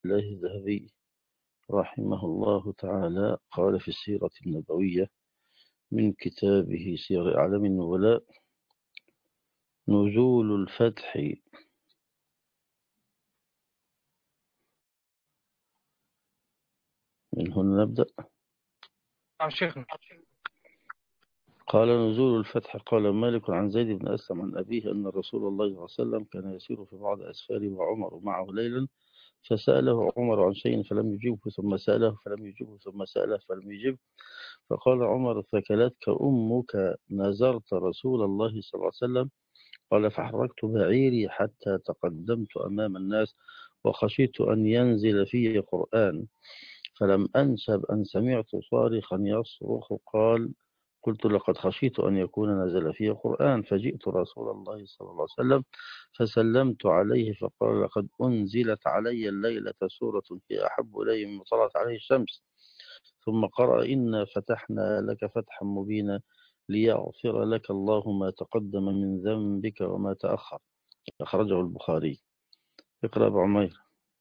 الله الذهبي رحمه الله تعالى قال في السيرة النبوية من كتابه سير أعلام النبلاء: نزول الفتح. من هنا نبدأ. شيخنا. قال: نزول الفتح. قال مالك عن زيد بن أسلم عن أبيه أن رسول الله صلى الله عليه وسلم كان يسير في بعض أسفاره وعمر معه ليلا، فسأله عمر عن شيء فلم يجبه، ثم سأله فلم يجبه، ثم سأله فلم يجبه، فقال عمر: ثكلتك أمك، نزرت رسول الله صلى الله عليه وسلم؟ قال: فحركت بعيري حتى تقدمت أمام الناس وخشيت أن ينزل في قرآن، فلم أنسب أن سمعت صارخا يصرخ. قلت: لقد خشيت أن يكون نزل فيه قرآن، فجئت رسول الله صلى الله عليه وسلم فسلمت عليه، فقال: لقد أنزلت علي الليلة سورة هي أحب إلي مما طلعت عليه الشمس. ثم قرأ: إنا فتحنا لك فتحا مبينا ليغفر لك الله ما تقدم من ذنبك وما تأخر. أخرجه البخاري. اقرأ أبو عمير.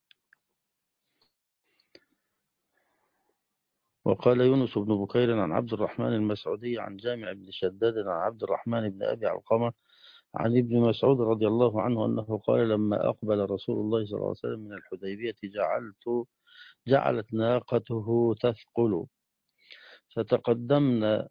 وقال يونس بن بكير عن عبد الرحمن المسعودي عن جامع بن شداد عن عبد الرحمن بن أبي علقمة عن ابن مسعود رضي الله عنه أنه قال: لما أقبل رسول الله صلى الله عليه وسلم من الحديبية جعلت ناقته تثقل، فتقدمنا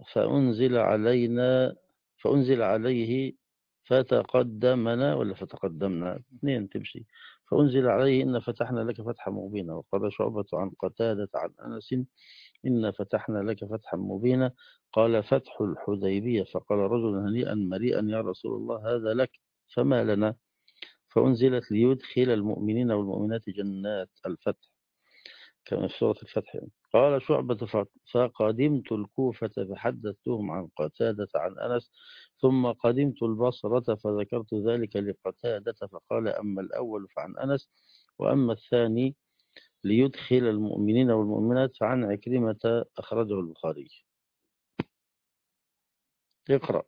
فأنزل عليه فتقدمنا، ولا فتقدمنا اثنين تمشي، فأنزل عليه: إن فتحنا لك فتحا مبينا. وقال شعبة عن قتادة عن أنس: إن فتحنا لك فتحا مبينا. قال: فتح الحديبية. فقال رجل: هنيئا مريئا يا رسول الله، هذا لك، فما لنا؟ فأنزلت: ليدخل المؤمنين والمؤمنات جنات الفتح، كما في سورة الفتح. قال شعبة: فقدمت الكوفة فحدثتهم عن قتادة عن أنس، ثم قدمت البصرة فذكرت ذلك لقتادة، فقال: أما الأول فعن أنس، وأما الثاني ليدخل المؤمنين والمؤمنات فعن عكرمة. أخرجه البخاري. اقرأ.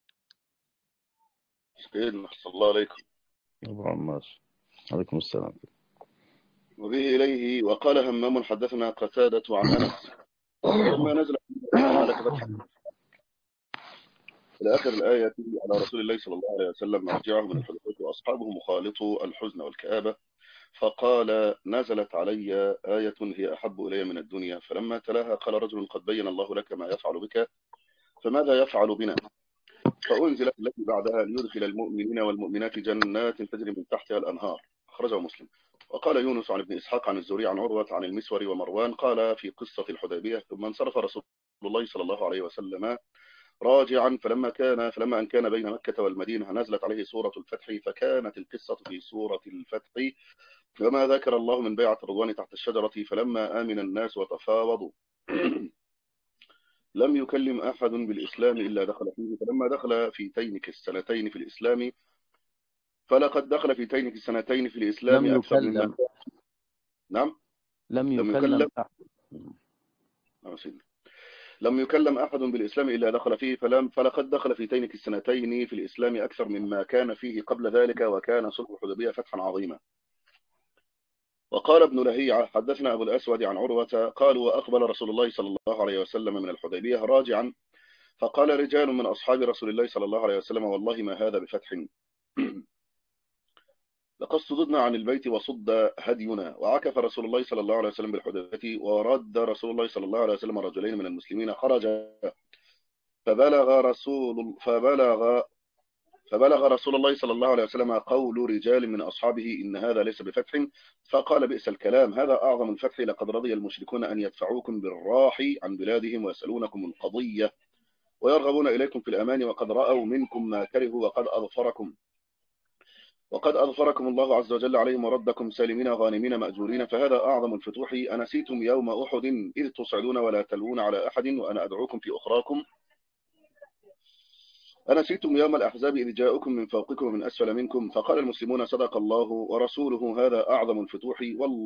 سيدنا صلى الله عليكم. أبو عمار. عليكم السلام. وبه إليه. وقال همام: حدثنا قتادة عن أنس ولما نزل لك فتح إلى آخر الآية على رسول الله صلى الله عليه وسلم مرجعه من الحدث وأصحابه مخالطوا الحزن والكآبة، فقال: نزلت علي آية هي أحب إلي من الدنيا، فلما تلاها قال رجل: قد بين الله لك ما يفعل بك، فماذا يفعل بنا؟ فأنزلت التي بعدها: ليدخل المؤمنين والمؤمنات جنات تجري من تحتها الأنهار. أخرجه مسلم. وقال يونس عن ابن إسحاق عن الزهري عن عروة عن المسور ومروان قال في قصة الحديبية: ثم انصرف رسول الله صلى الله عليه وسلم راجعا، فلما أن كان بين مكة والمدينة نزلت عليه سورة الفتح، فكانت القصة في سورة الفتح وما ذكر الله من بيعة الرضوان تحت الشجرة، فلما آمن الناس وتفاوضوا لم يكلم أحد بالإسلام إلا دخل فيه، فلما دخل في تينك السنتين في الإسلام، فلقد دخل في تينك السنتين في الإسلام لم أكثر مما يكلم. نعم. لم لم يكلم يكلم. لم يكلم أحد بالإسلام إلا دخل فيه، فلقد دخل في تينك السنتين في الإسلام أكثر مما كان فيه قبل ذلك، وكان صلح الحديبية فتحا عظيما. وقال ابن لهيعة: حدثنا أبو الأسود عن عروة قالوا: وأقبل رسول الله صلى الله عليه وسلم من الحديبية راجعا، فقال رجال من أصحاب رسول الله صلى الله عليه وسلم: والله ما هذا بفتح، لقد صددنا عن البيت وصد هدينا. وعكف رسول الله صلى الله عليه وسلم بالحديبية، ورد رسول الله صلى الله عليه وسلم رجلين من المسلمين خرج، فبلغ رسول الله صلى الله عليه وسلم قول رجال من أصحابه: إن هذا ليس بفتح. فقال: بئس الكلام، هذا أعظم الفتح، لقد رضي المشركون أن يدفعوكم بالراح عن بلادهم ويسألونكم القضية ويرغبون إليكم في الأمان، وقد رأوا منكم ما كرهوا، وقد أظفركم الله عز وجل عليهم وردكم سالمين غانمين مأجورين، فهذا أعظم الفتوح. أنسيتم يوم أحد إذ تصعدون ولا تلوون على أحد وأنا أدعوكم في أخراكم؟ أنسيتم يوم الأحزاب إذ جاءكم من فوقكم ومن أسفل منكم؟ فقال المسلمون: صدق الله ورسوله، هذا أعظم الفتوح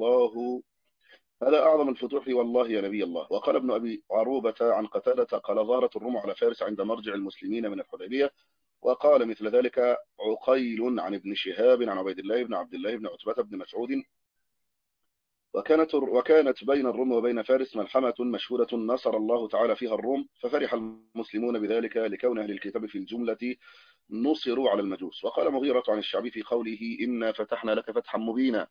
والله يا نبي الله. وقال ابن أبي عروبة عن قتادة قال: ظهرت الروم على فارس عند مرجع المسلمين من الحديبية. وقال مثل ذلك عقيل عن ابن شهاب عن عبيد الله بن عبد الله بن عتبة بن مسعود وكانت بين الروم وبين فارس ملحمة مشهورة نصر الله تعالى فيها الروم، ففرح المسلمون بذلك لكون أهل الكتاب في الجملة نصروا على المجوس. وقال مغيرة عن الشعبي في قوله إنا فتحنا لك فتحا مبينا،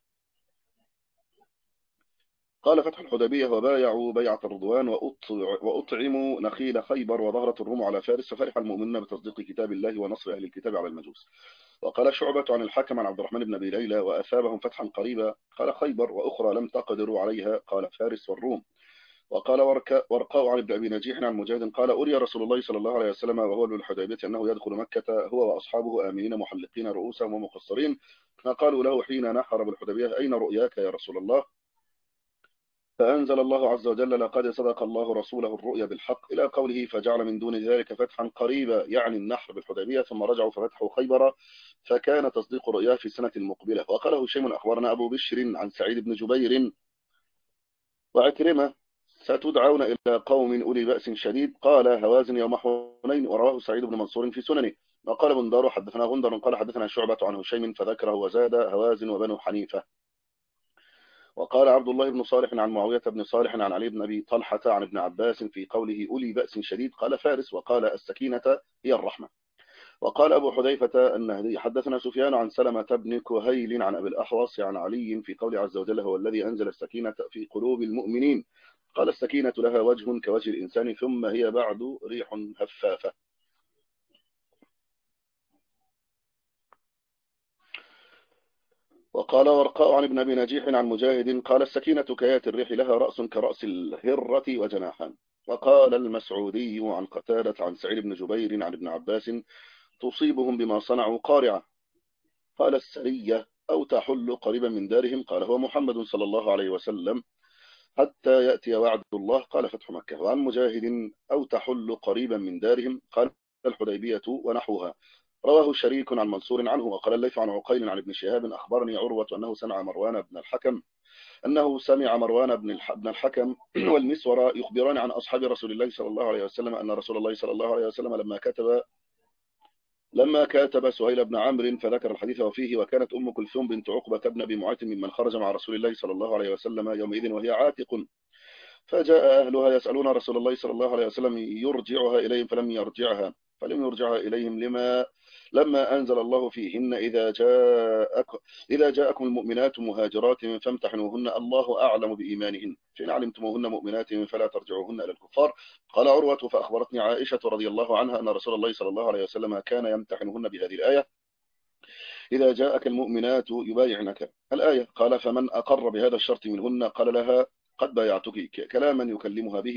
قال فتح الحديبية وبايعوا بيعة الرضوان وأطعموا نخيل خيبر وظهرت الروم على فارس، ففرح المؤمنون بتصديق كتاب الله ونصر أهل الكتاب على المجوس. وقال شعبة عن الحكم عن عبد الرحمن بن أبي ليلى وأثابهم فتحا قريبا، قال خيبر وأخرى لم تقدروا عليها، قال فارس والروم. وقال ورقاء عن ابن أبي نجيح عن مجاهد قال أري رسول الله صلى الله عليه وسلم وهو بالحديبية أنه يدخل مكة هو وأصحابه آمنين محلقين رؤوسهم ومقصرين، فقالوا له حين نحر بالحديبية أين رؤياك يا رسول الله؟ فأنزل الله عز وجل لقد صدق الله رسوله الرؤيا بالحق إلى قوله فجعل من دون ذلك فتحا قريبا، يعني النحر بالحديبية، ثم رجعوا ففتحوا خيبر، فكان تصديق رؤياه في السنة المقبلة. وقال هشيم أخبرنا أبو بشر عن سعيد بن جبير وعكرمة ستدعون إلى قوم أولي بأس شديد، قال هوازن يوم حنين، ورواه سعيد بن منصور في سننه. وقال بندار حدثنا غندر قال حدثنا شعبة عن هشيم فذكره وزاد هوازن وبنو حنيفة. وقال عبد الله بن صالح عن معاوية بن صالح عن علي بن أبي طلحة عن ابن عباس في قوله أولي بأس شديد قال فارس، وقال السكينة هي الرحمة. وقال أبو حذيفة النهدي حدثنا سفيان عن سلمة بن كهيل عن أبي الأحوص عن علي في قول عز وجل هو الذي أنزل السكينة في قلوب المؤمنين، قال السكينة لها وجه كوجه الإنسان ثم هي بعد ريح هفافة. وقال ورقاء عن ابن أبي نجيح عن مجاهد قال السكينة كيات الريح لها رأس كرأس الهرة وجناحان. وقال المسعودي عن قتادة عن سعيد بن جبير عن ابن عباس تصيبهم بما صنعوا قارعة، قال السرية أو تحل قريبا من دارهم، قال هو محمد صلى الله عليه وسلم حتى يأتي وعد الله، قال فتح مكة. وعن مجاهد أو تحل قريبا من دارهم، قال الحديبية ونحوها. رواه شريك عن منصور عنه. وقال الليث عن عقيل عن ابن شهاب أخبرني عروة أنه سمع مروان بن الحكم والمسور يخبران عن أصحاب رسول الله صلى الله عليه وسلم أن رسول الله صلى الله عليه وسلم لما كاتب سهيل بن عمرو فذكر الحديث وفيه وكانت أم كلثوم بنت عقبة بن أبي معيط ممن خرج مع رسول الله صلى الله عليه وسلم يومئذ وهي عاتق، فجاء أهلها يسألون رسول الله صلى الله عليه وسلم يرجعها إليهم فلم يرجعها إليهم لما أنزل الله فيهن إذا جاءكم المؤمنات مهاجرات فامتحنوهن الله أعلم بإيمانهن فإن علمتموهن مؤمنات فلا ترجعوهن إلى الكفار. قال عروة فأخبرتني عائشة رضي الله عنها أن رسول الله صلى الله عليه وسلم كان يمتحنهن بهذه الآية إذا جاءك المؤمنات يبايعنك الآية. قال فمن أقر بهذا الشرط منهن قال لها قد بايعتك، كلاما يكلمها به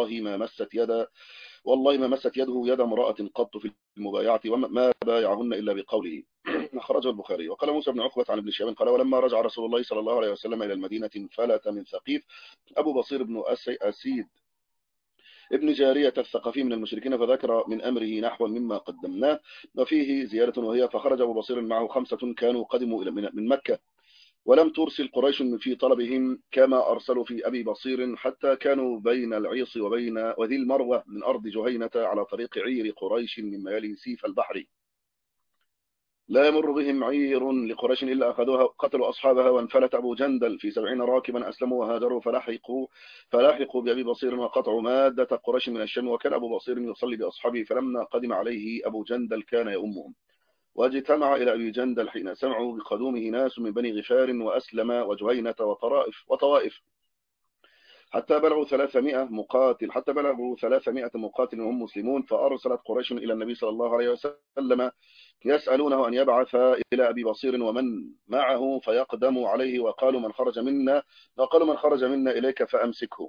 والله ما مست يده يد امرأة قط في المبايعة وما بايعهن إلا بقوله. أخرجه البخاري. وقال موسى بن عقبة عن ابن شهاب قال ولما رجع رسول الله صلى الله عليه وسلم إلى المدينة فلت من ثقيف أبو بصير بن أسيد ابن جارية الثقفي من المشركين فذكر من أمره نحو مما قدمناه، وفيه زيادة وهي فخرج أبو بصير معه 5 كانوا قدموا من مكة ولم ترسل قريش في طلبهم كما أرسلوا في أبي بصير حتى كانوا بين العيص وذي المروة من أرض جهينة على طريق عير قريش مما يلي سيف البحر، لا يمر بهم عير لقريش إلا أخذوها قتلوا أصحابها. وانفلت أبو جندل في 70 راكبا أسلموا وهاجروا فلاحقوا بأبي بصير وقطعوا مادة قريش من الشام، وكان أبو بصير يصلي بأصحابه فلما قدم عليه أبو جندل كان يؤمهم. واجتمع إلى أبي جندل حين سمعوا بقدومه ناس من بني غفار وأسلم وجهينة وطائف حتى بلغوا 300 مقاتل وهم مسلمون، فأرسلت قريش إلى النبي صلى الله عليه وسلم يسألونه أن يبعث إلى أبي بصير ومن معه فيقدموا عليه، وقالوا من خرج منا إليك فأمسكه.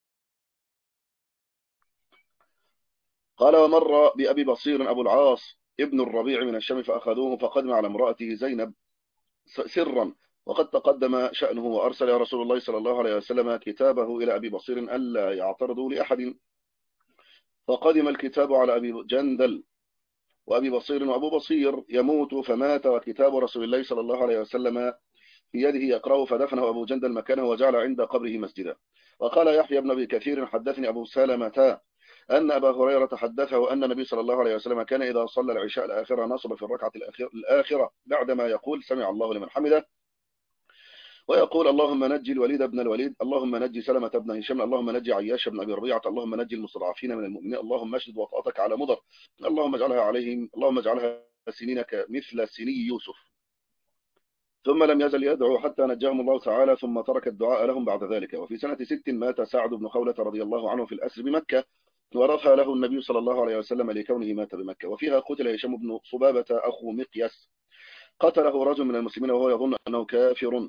قال ومر بأبي بصير أبو العاص ابن الربيع من الشام فأخذوه فقدم على امرأته زينب سرا وقد تقدم شأنه، وأرسل رسول الله صلى الله عليه وسلم كتابه إلى أبي بصير ألا يعترضوا لأحد، فقدم الكتاب على أبي جندل وأبي بصير وأبو بصير يموت فمات، وكتاب رسول الله صلى الله عليه وسلم في يده يقرأه، فدفنه أبو جندل مكانه وجعل عند قبره مسجدا. وقال يحيى بن أبي كثير حدثني أبو سلمة أن أبا هريرة حدثه أن النبي صلى الله عليه وسلم كان إذا صلى العشاء الآخرة نصب في الركعة الآخرة بعدما يقول سمع الله لمن حمده ويقول اللهم نجي الوليد بن الوليد، اللهم نجي سلمة بن هشام، اللهم نجي عياش بن أبي ربيعة، اللهم نجي المستضعفين من المؤمنين، اللهم اشدد وطأتك على مضر، اللهم اجعلها عليهم، اللهم اجعلها سنين مثل سني يوسف. ثم لم يزل يدعو حتى نجاهم الله تعالى، ثم ترك الدعاء لهم بعد ذلك. وفي سنة 6 مات سعد بن خولة رضي الله عنه في الأسر بمكة، ورثها له النبي صلى الله عليه وسلم لكونه مات بمكة. وفيها قتل هشام بن صبابة أخو مقيس، قتله رجل من المسلمين وهو يظن أنه كافر،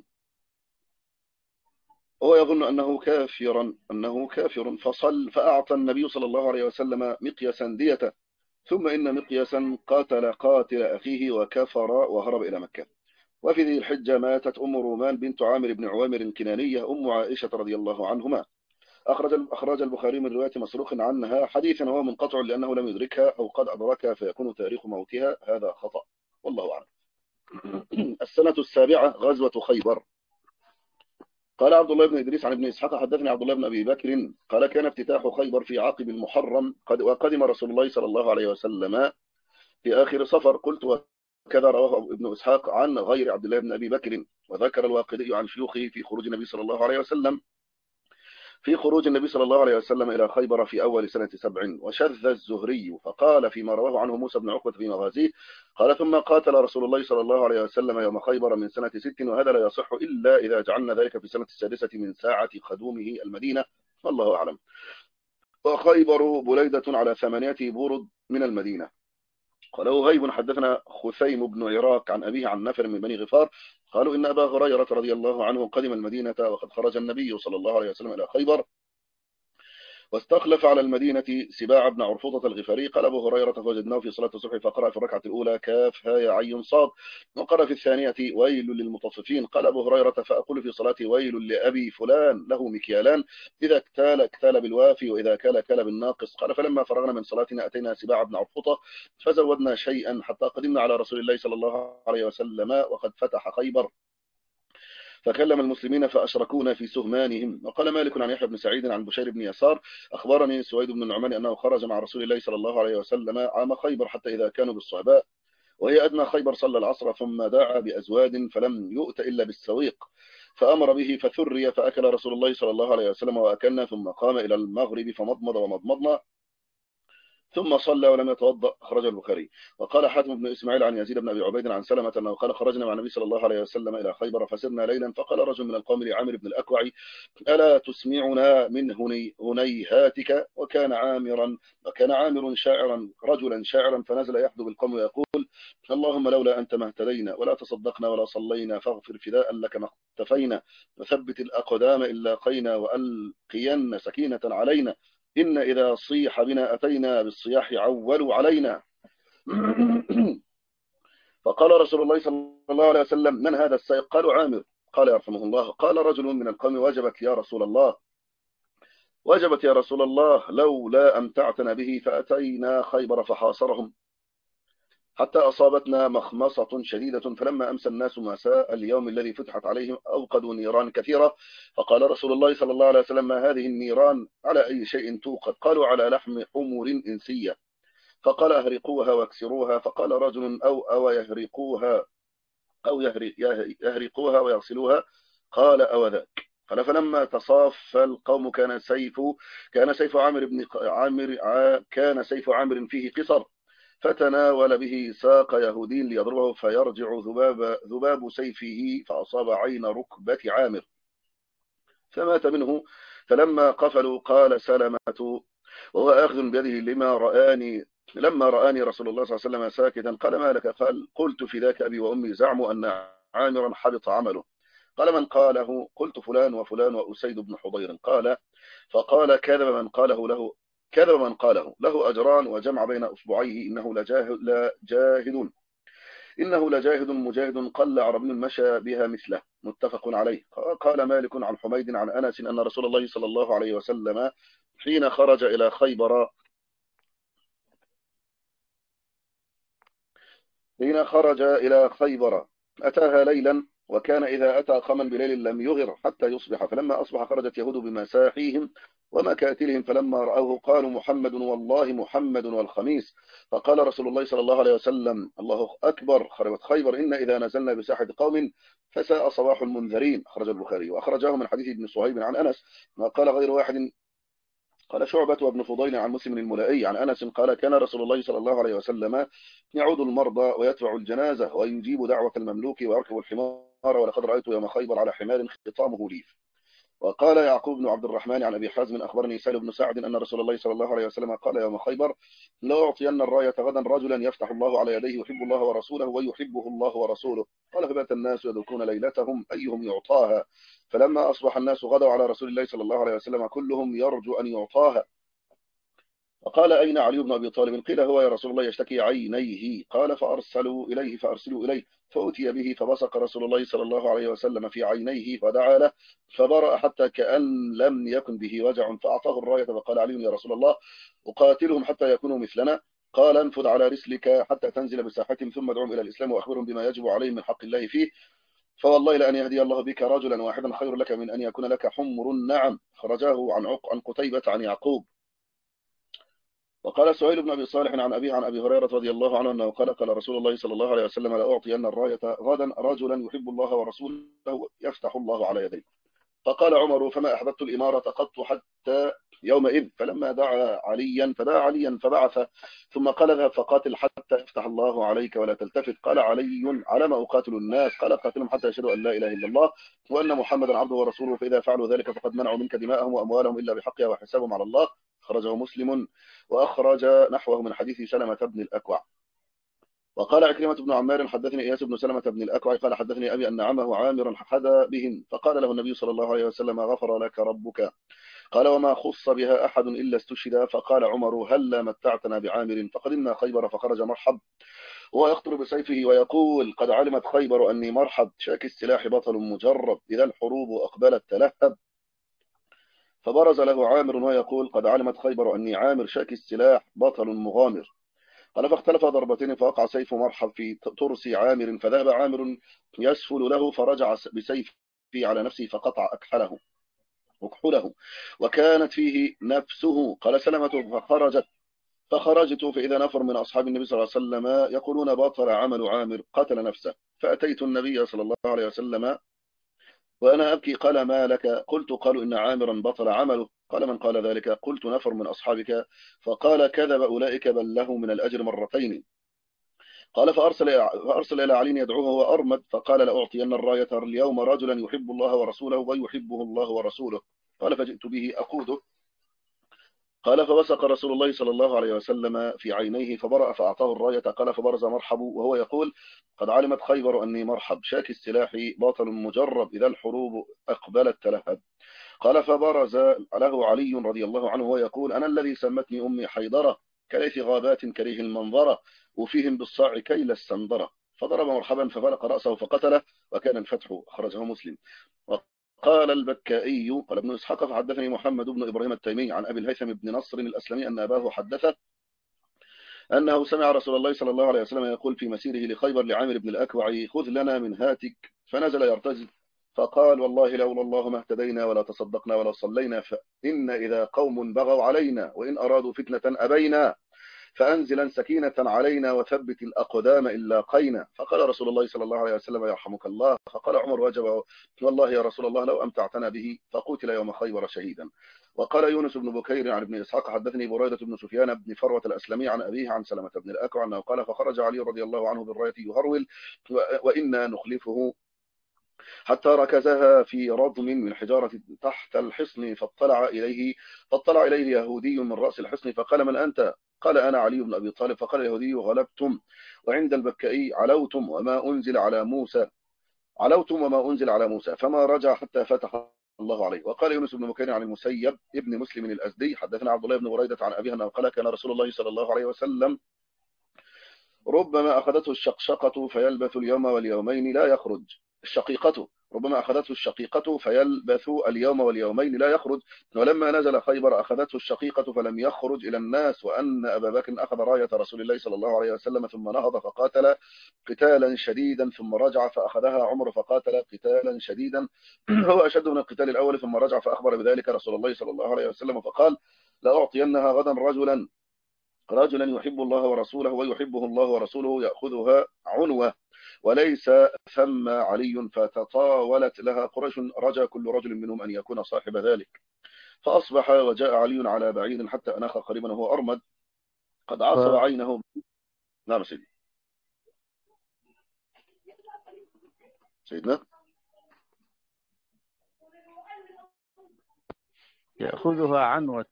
فأعطى النبي صلى الله عليه وسلم مقيسا ديته، ثم إن مقيسا قاتل أخيه وكفر وهرب إلى مكة. وفي ذي الحجة ماتت أم رومان بنت عامر بن عوامر الكنانية أم عائشة رضي الله عنهما. أخرج البخاري من رواية مسروق عنها حديثا هو منقطع لأنه لم يدركها أو قد أدركها فيكون تاريخ موتها هذا خطأ، والله أعلم. السنة 7 غزوة خيبر. قال عبد الله بن إدريس عن ابن إسحاق حدثني عبد الله بن أبي بكر قال كان افتتاح خيبر في عقب المحرم، وقدم رسول الله صلى الله عليه وسلم في آخر صفر. قلت وكذا رواه ابن إسحاق عن غير عبد الله بن أبي بكر. وذكر الواقدي عن شيوخه في خروج النبي صلى الله عليه وسلم إلى خيبر في أول سنة 7. وشذ الزهري فقال فيما رواه عنه موسى بن عقبة في مغازيه قال ثم قاتل رسول الله صلى الله عليه وسلم يوم خيبر من سنة 6، وهذا لا يصح إلا إذا جعلنا ذلك في سنة 6 من ساعة قدومه المدينة، والله أعلم. وخيبر بليدة على 8 برد من المدينة. قال وهيب حدثنا خثيم بن عراق عن أبيه عن نفر من بني غفار قالوا إن أبا هريرة رضي الله عنه قدم المدينة وقد خرج النبي صلى الله عليه وسلم إلى خيبر، واستخلف على المدينة سباع بن عرفوطة الغفاري. قال أبو هريرة فوجدناه في صلاة الصبح فقرأ في الركعة الأولى كاف ها يا عين صاد، وقرأ في الثانية ويل للمطففين. قال أبو هريرة فأقول في صلاتي ويل لأبي فلان له مكيالان، إذا اكتال بالوافي وإذا كال بالناقص. قال فلما فرغنا من صلاتنا أتينا سباع بن عرفوطة فزودنا شيئا حتى قدمنا على رسول الله صلى الله عليه وسلم وقد فتح خيبر، فكلم المسلمين فأشركونا في سهمانهم. وقال مالك عن يحيى بن سعيد عن بشير بن يسار أخبرني سويد بن النعمان أنه خرج مع رسول الله صلى الله عليه وسلم عام خيبر حتى إذا كانوا بالصعباء وهي أدنى خيبر صلى العصر ثم دعا بأزواد فلم يؤت إلا بالسويق فأمر به فثري فأكل رسول الله صلى الله عليه وسلم وأكلنا، ثم قام إلى المغرب فمضمض ومضمضنا ثم صلى ولم يتوضأ، أخرجه البخاري. وقال حاتم بن إسماعيل عن يزيد بن أبي عبيد عن سلمة أنه قال خرجنا مع النبي صلى الله عليه وسلم إلى خيبر فسرنا ليلا فقال رجل من القوم لعامر بن الأكوع ألا تسمعنا من هنيهاتك؟ وكان عامر شاعرا رجلا شاعرا فنزل يحدو بالقوم ويقول اللهم لولا أنت ما اهتدينا ولا تصدقنا ولا صلينا فاغفر فداء لك ما اختفينا وثبت الأقدام إن لاقينا وألقين سكينة علينا إن إذا صيح بنا أتينا بالصياح عولوا علينا. فقال رسول الله صلى الله عليه وسلم من هذا السائق؟ قالوا عامر. قال يرحمه الله قال رجل من القوم وجبت يا رسول الله لولا أمتعتنا به فأتينا خيبر فحاصرهم حتى أصابتنا مخمصة شديدة، فلما أمسى الناس مساء اليوم الذي فتحت عليهم أوقدوا نيران كثيرة. فقال رسول الله صلى الله عليه وسلم ما هذه النيران؟ على أي شيء توقد؟ قالوا على لحم حمر إنسية. فقال أهرقوها واكسروها. فقال رجل أو يهرقوها يهرقوها ويغسلوها. قال أو ذاك. قال فلما تصاف القوم كان سيف عامر فيه قصر فتناول به ساق يهودي ليضربه فيرجع ذباب سيفه فأصاب عين ركبة عامر فمات منه. فلما قفلوا قال سلمة وهو آخذ بيده لما رآني رسول الله صلى الله عليه وسلم ساكتا قال ما لك؟ قال قلت فداك أبي وأمي زعموا أن عامرا حبط عمله. قال من قاله؟ قلت فلان وفلان وأسيد بن حضير. قال فقال كذب من قاله له أجران وجمع بين أصبعيه إنه لجاهد مجاهد قل عربي مشى بها مثله، متفق عليه. قال مالك عن حميد عن أنس أن رسول الله صلى الله عليه وسلم حين خرج إلى خيبر أتاها ليلا وكان إذا أتى قاما بليل لم يغر حتى يصبح، فلما أصبح خرجت يهود بمساحيهم ومكاتلهم، فلما رأوه قالوا محمد والله محمد والخميس. فقال رسول الله صلى الله عليه وسلم الله أكبر، خربت خيبر، إن إذا نزلنا بساحة قوم فساء صباح المنذرين. أخرج البخاري. وأخرجه من حديث ابن صهيب عن أنس ما قال غير واحد. قال شعبة وابن فضيل عن مسلم الملائي عن أنس قال كان رسول الله صلى الله عليه وسلم يعود المرضى ويتبع الجنازة ويجيب دعوة المملوك ويركب الحمار، ولقد رأيت يوم خيبر على حمار خطامه ليف. وقال يعقوب بن عبد الرحمن عن أبي حازم أخبرني سهل بن سعد أن رسول الله صلى الله عليه وسلم قال يوم خيبر لا أعطين الراية غدا رجلا يفتح الله على يديه يحب الله ورسوله ويحبه الله ورسوله. قال فبات الناس يدركون ليلتهم أيهم يعطاها، فلما أصبح الناس غدوا على رسول الله صلى الله عليه وسلم كلهم يرجو أن يعطاها. فقال أين علي بن أبي طالب؟ قيل هو يا رسول الله يشتكي عينيه. قال فأرسلوا إليه فأتي به، فبصق رسول الله صلى الله عليه وسلم في عينيه فدعا له فبرأ حتى كأن لم يكن به وجع، فأعطاه الراية. فقال علي يا رسول الله أقاتلهم حتى يكونوا مثلنا؟ قال انفذ على رسلك حتى تنزل بساحتهم ثم ادعوهم إلى الإسلام وأخبرهم بما يجب عليهم من حق الله فيه، فوالله لأن يهدي الله بك رجلا واحدا خير لك من أن يكون لك حمر النعم. خرجاه عن قتيبة عن يعقوب. وقال سهيل بن أبي صالح عن أبيه عن أبي هريرة رضي الله عنه أنه قال رسول الله صلى الله عليه وسلم لأعطين الراية غدا رجلا يحب الله ورسوله يفتح الله على يديه. فقال عمر فما أحببت الإمارة قط حتى يومئذ، فلما دعا عليا فبعث ثم قال اذهب فقاتل حتى يفتح الله عليك ولا تلتفت. قال علي على ما أقاتل الناس؟ قال قاتلهم حتى يشهدوا أن لا إله إلا الله وأن محمدا عبده ورسوله، فإذا فعلوا ذلك فقد منعوا منك دماءهم وأموالهم إلا بحقها وحسابهم على الله. خرجه مسلم. وأخرج نحوه من حديث سلمة بن الأكوع. وقال عكرمة بن عمار حدثني إياس بن سلمة بن الأكوع قال حدثني أبي أن عمه عامر حدا بهم، فقال له النبي صلى الله عليه وسلم غفر لك ربك. قال وما خص بها أحد إلا استشهد. فقال عمر هلا متعتنا بعامر؟ فقدمنا خيبر فخرج مرحب وهو يخطر بسيفه ويقول قد علمت خيبر أني مرحب شاك السلاح بطل مجرب إذا الحروب أقبلت تلهب. فبرز له عامر ويقول قد علمت خيبر أني عامر شاك السلاح بطل مغامر. قال فاختلف ضربتين فوقع سيف مرحب في ترس عامر، فذهب عامر يسفل له فرجع بسيفه على نفسه فقطع أكحله وكانت فيه نفسه. قال سلمة فخرجت فإذا نفر من أصحاب النبي صلى الله عليه وسلم يقولون بطل عمل عامر قتل نفسه، فأتيت النبي صلى الله عليه وسلم وأنا أبكي. قال ما لك؟ قلت قالوا إن عامرا بطل عمله. قال من قال ذلك؟ قلت نفر من أصحابك. فقال كذب أولئك بل له من الأجر مرتين. قال فأرسل إلى علي يدعوه وأرمد فقال لأعطين الراية اليوم رجلا يحب الله ورسوله ويحبه الله ورسوله. قال فجئت به أقوده. قال فبصق رسول الله صلى الله عليه وسلم في عينيه فبرأ فأعطاه الراية. قال فبرز مرحب وهو يقول قد علمت خيبر أني مرحب شاك السلاح باطل مجرب إذا الحروب أقبلت تلهب. قال فبرز له علي رضي الله عنه ويقول أنا الذي سمتني أمي حيدرة كليث غابات كريه المنظرة وفيهم بالصاع كيل السندرة. فضرب مرحبا ففلق رأسه فقتله وكان الفتح. أخرجه مسلم. قال البكائي قال ابن إسحاق فحدثني محمد بن إبراهيم التيمي عن أبي الهيثم بن نصر الأسلمي أن أباه حدثه أنه سمع رسول الله صلى الله عليه وسلم يقول في مسيره لخيبر لعامر بن الأكوع خذ لنا من هاتك، فنزل يرتجل فقال والله لولا الله ما اهتدينا ولا تصدقنا ولا صلينا، فإن إذا قوم بغوا علينا وإن أرادوا فتنة أبينا فأنزلا سكينة علينا وثبت الأقدام إلا قينا. فقال رسول الله صلى الله عليه وسلم يرحمك الله. فقال عمر وجب والله يا رسول الله لو أمتعتنا به فقتل يوم خيبر شهيدا. وقال يونس بن بكير عن ابن إسحاق حدثني بريدة بن سفيان بن فروة الأسلمي عن أبيه عن سلمة بن الأكوع أنه قال فخرج علي رضي الله عنه بالراية يهرول وإنا نخلفه حتى ركزها في رضم من حجارة تحت الحصن فاطلع إليه يهودي من رأس الحصن فقال من أنت؟ قال أنا علي بن أبي طالب. فقال اليهودي غلبتم. وعند البكائي علوتم وما أنزل على موسى فما رجع حتى فتح الله عليه. وقال يونس بن بكير عن المسيب ابن مسلم الأزدي حدثنا عبد الله بن بريدة عن أبيه أنه قال كان رسول الله صلى الله عليه وسلم ربما أخذته الشقشقة فيلبث اليوم واليومين لا يخرج. الشقيقة ربما أخذته الشقيقة فيلبث اليوم واليومين لا يخرج. ولما نزل خيبر أخذته الشقيقة فلم يخرج إلى الناس، وأن أبا بكر أخذ راية رسول الله صلى الله عليه وسلم ثم نهض فقاتل قتالا شديدا، ثم رجع فأخذها عمر فقاتل قتالا شديدا هو أشد من القتال الأول، ثم رجع فأخبر بذلك رسول الله صلى الله عليه وسلم فقال: لأعطينها غدا رجلا يحب الله ورسوله ويحبه الله ورسوله يأخذها عنوة وليس ثم علي. فتطاولت لها قريش، رجا كل رجل منهم أن يكون صاحب ذلك. فأصبح وجاء علي على بعيد حتى أناخ قريبا وهو أرمد قد عصب عينه. نعم سيدي. سيدنا يأخذها عنوة.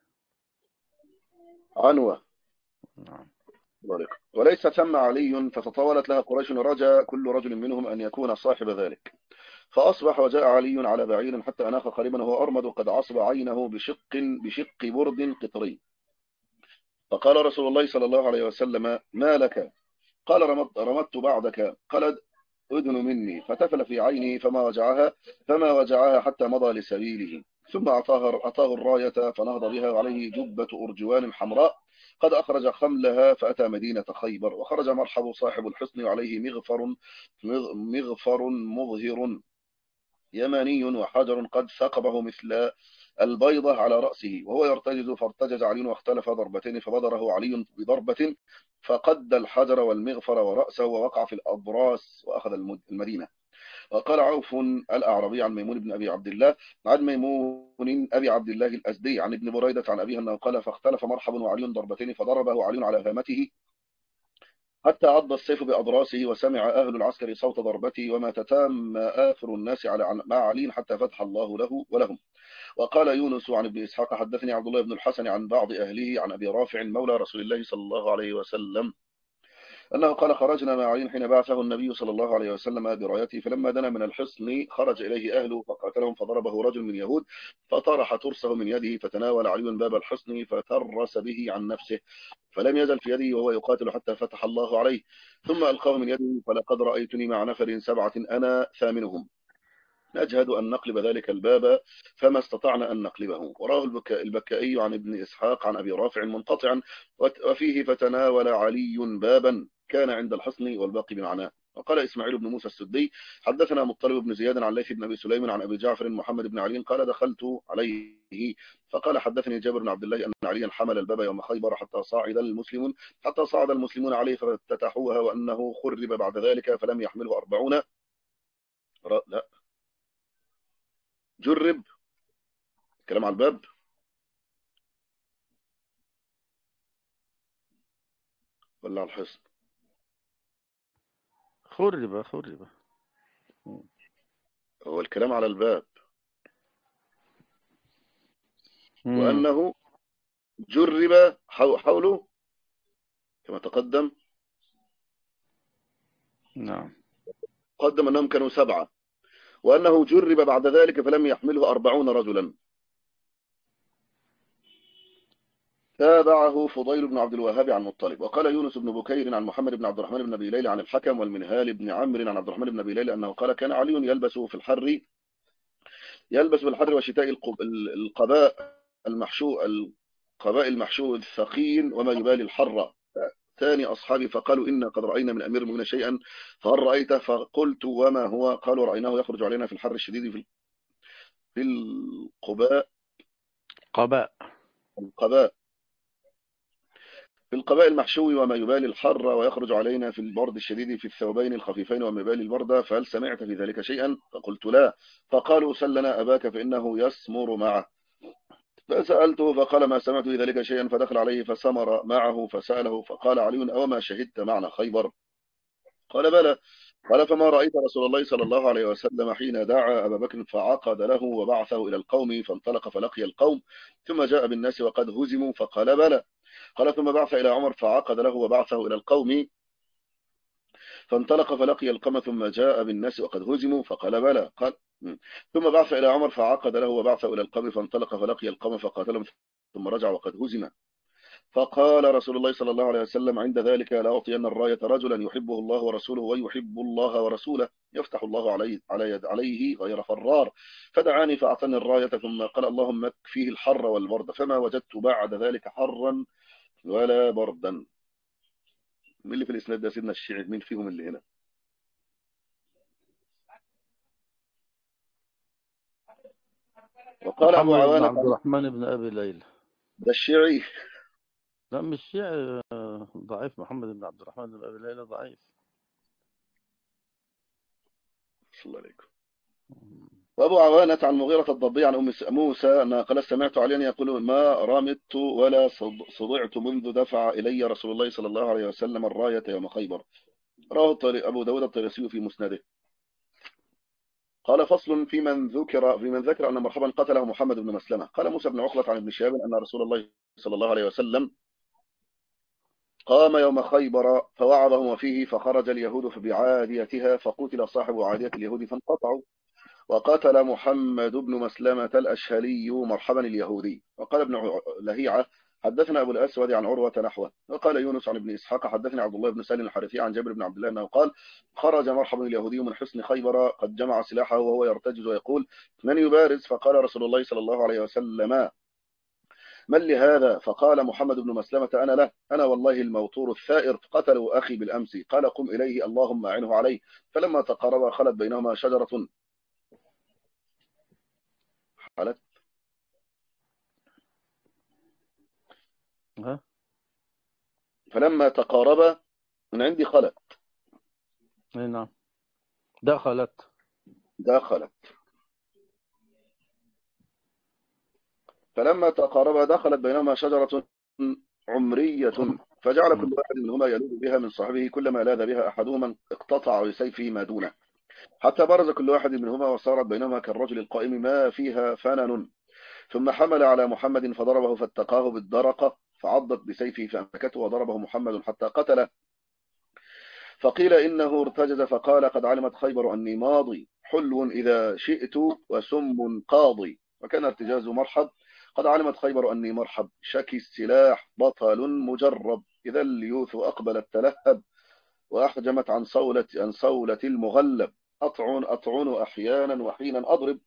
نعم. وليس ثم علي. فتطاولت لها قريش، رجا كل رجل منهم أن يكون صاحب ذلك. فأصبح وجاء علي على بعير حتى أناخ قريبا وهو أرمد قد عصب عينه بشق برد قطري. فقال رسول الله صلى الله عليه وسلم: ما لك؟ قال: رمدت بعدك. قال: أدن مني. فتفل في عينه فما وجعها حتى مضى لسبيله. ثم أعطاه الراية فنهض بها وعليه جبة أرجوان حمراء قد أخرج خملها فأتى مدينة خيبر. وخرج مرحب صاحب الحصن وعليه مغفر مظهر يماني وحجر قد ثقبه مثل البيضة على رأسه وهو يرتجز. فارتجز علي واختلف ضربتين فبدره علي بضربة فقد الحجر والمغفر ورأسه ووقع في الأضراس وأخذ المدينة. وقال عوف الأعربي عن ميمون بن أبي عبد الله عن ميمون أبي عبد الله الأزدي عن ابن بريدة عن أبيه أنه قال: فاختلف مرحب وعلي ضربتين فضربه علي على هامته حتى عض السيف بأضراسه. وسمع أهل العسكر صوت ضربته وما تتام آخر الناس مع علي حتى فتح الله له ولهم. وقال يونس عن ابن إسحاق حدثني عبد الله بن الحسن عن بعض أهله عن أبي رافع مولى رسول الله صلى الله عليه وسلم أنه قال: خرجنا مع علي حين بعثه النبي صلى الله عليه وسلم برايته، فلما دنا من الحصن خرج إليه أهله فقاتلهم فضربه رجل من يهود فطرح ترسه من يده، فتناول علي باب الحصن فترس به عن نفسه فلم يزل في يده وهو يقاتل حتى فتح الله عليه، ثم ألقاه من يده. فلقد رأيتني مع نفر 7 أنا ثامنهم نجهد أن نقلب ذلك الباب فما استطعنا أن نقلبه. وراه البكائي عن ابن إسحاق عن أبي رافع منقطعا وفيه: فتناول علي بابا كان عند الحصن والباقي بمعناه. وقال إسماعيل بن موسى السدي حدثنا مطلب بن زياد عن ليث بن أبي سليم عن أبي جعفر محمد بن علي قال: دخلت عليه فقال: حدثني جابر بن عبد الله أن عليا حمل الباب يوم خيبر حتى صعد المسلمون عليه فافتتحوها، وأنه خرب بعد ذلك فلم يحمله 40. لا جرب كلام على الباب ولا على الحصن؟ خرب. هو الكلام على الباب. وأنه جرب حوله كما تقدم. نعم. قدم أنهم كانوا 7 وأنه جرب بعد ذلك فلم يحمله 40 رجلا. تابعه فضيل بن عبد الوهاب عن مطلب. وقال يونس بن بكير عن محمد بن عبد الرحمن بن أبي ليلى عن الحكم والمنهال بن عمرو عن عبد الرحمن بن أبي ليلى أنه قال: كان علي يلبس بالحر وشتاء القباء المحشو الثقيل وما يبالي الحر. ثاني أصحابي فقالوا: إنا قد رأينا من أمير المؤمنين شيئا فهل رأيته؟ فقلت: وما هو؟ قالوا: رأيناه يخرج علينا في الحر الشديد في القباء المحشوي وما يبالي الحر، ويخرج علينا في البرد الشديد في الثوبين الخفيفين وما يبالي البرد، فهل سمعت في ذلك شيئا؟ فقلت: لا. فقالوا: سلنا أباك فإنه يسمر معه. فسألته فقال: ما سمعت في ذلك شيئا. فدخل عليه فسمر معه فسأله فقال علي: أوما شهدت معنا خيبر؟ قال: بلى. قال: فما رأيت رسول الله صلى الله عليه وسلم حين دعا أبا بكر فعقد له وبعثه إلى القوم فانطلق فلقي القوم ثم جاء بالناس وقد هزموا؟ فقال: بلى. قال: ثم بعث إلى عمر فعقد له وبعثه إلى القوم فانطلق فلقي القوم ثم جاء بالناس وقد هزموا؟ فقال: بلى. قال: ثم بعث إلى عمر فعقد له وبعثه إلى القوم فانطلق فلقي القوم فقاتلهم ثم رجع وقد هزم؟ فقال رسول الله صلى الله عليه وسلم عند ذلك لأعطين الراية رجلا يحبه الله ورسوله ويحب الله ورسوله يفتح الله عليه غير فرار. فدعاني فأعطاني الراية ثم قال اللهم اكفيه الحر والبرد، فما وجدت بعد ذلك حرا ولا بردا. مين اللي في الإسناد ده سيدنا الشيعي؟ مين فيهم اللي هنا؟ وقال أبو محمد بن عوانة عبد الرحمن بن أبي ليلى. ده الشيعي؟ لا مش شيعي، ضعيف. محمد بن عبد الرحمن بن أبي ليلى ضعيف. صلى الله عليكم. وأبو عوانة عن مغيرة الضبي عن أم موسى أنها قالت سمعت عليا يقول ما رمت ولا صدعت منذ دفع إلي رسول الله صلى الله عليه وسلم الراية يوم خيبر. رواه أبو داود الطيالسي في مسنده. قال فصل في من ذكر أن مرحبا قتله محمد بن مسلمة. قال موسى بن عقبة عن ابن شهاب أن رسول الله صلى الله عليه وسلم قام يوم خيبر فوعظهم وفيه فخرج اليهود بعاديتها فقتل صاحب عادية اليهود فانقطعوا، وقتل محمد بن مسلمة الأشهلي مرحبا اليهودي. وقال ابن لهيعة حدثنا أبو الأسود عن عروة نحوه. وقال يونس عن ابن إسحاق حدثني عبد الله بن سالم الحارثي عن جابر بن عبد الله أنه قال خرج مرحبا اليهودي من حصن خيبر قد جمع سلاحه وهو يرتجز ويقول من يبارز؟ فقال رسول الله صلى الله عليه وسلم من لهذا؟ فقال محمد بن مسلمة أنا له، أنا والله الموتور الثائر قتلوا أخي بالأمس. قال قم إليه اللهم أعنه عليه. فلما تقاربا خلت بينهما شجرة حلت ها؟ فلما تقاربا من عندي خلت. نعم دخلت. فلما تقاربا دخلت بينهما شجرة عمرية فجعل كل واحد منهما يلوذ بها من صاحبه كلما لاذ بها أحدهما اقتطع بسيفه ما دونه حتى برز كل واحد منهما وصارت بينهما كالرجل القائم ما فيها فنن. ثم حمل على محمد فضربه فاتقاه بالدرقة فعضت بسيفه فأمسكته وضربه محمد حتى قتله. فقيل إنه ارتجز فقال قد علمت خيبر أني ماضي حلو إذا شئت وسم قاضي. وكان ارتجاز مرحب قد علمت خيبر أني مرحب شكي السلاح بطل مجرب إذا الليوث أقبلت تلهب وأحجمت عن صولة المغلب أطعن أحيانا وحينا أضرب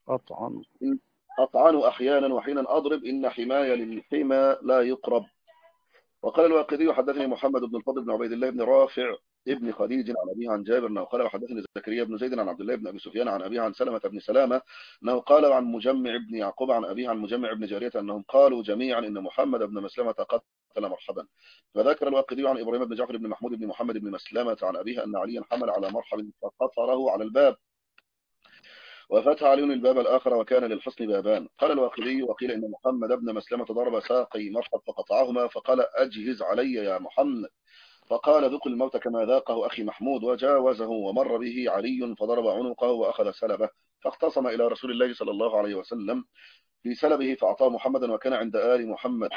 أطعن أحيانا وحينا أضرب إن حماية للحمى لا يقرب. وقال الواقدي حدثني محمد بن الفضل بن عبيد الله بن رافع ابن خديج عن أبيه عن جابر أنه قال وحدثني زكريا بن زيد عن عبد الله بن أبي سفيان عن أبيه عن سلمة بن سلامة أنه قال عن مجمع بن يعقوب عن أبيه عن مجمع بن جارية أنهم قالوا جميعا إن محمد بن مسلمة قتل مرحبا. فذكر الواقدي عن إبراهيم بن جعفر بن محمود بن محمد بن مسلمة عن أبيه أن عليا حمل على مرحب فقطره على الباب وفتح علي الباب الآخر وكان للحصن بابان. قال الواقدي وقيل إن محمد بن مسلمة ضرب ساقي مرحب فقطعهما فقال أجهز علي يا محمد فقال ذق الموت كما ذاقه أخي محمود وجاوزه ومر به علي فضرب عنقه وأخذ سلبه فاختصم إلى رسول الله صلى الله عليه وسلم في سلبه فأعطاه محمدا وكان عند آل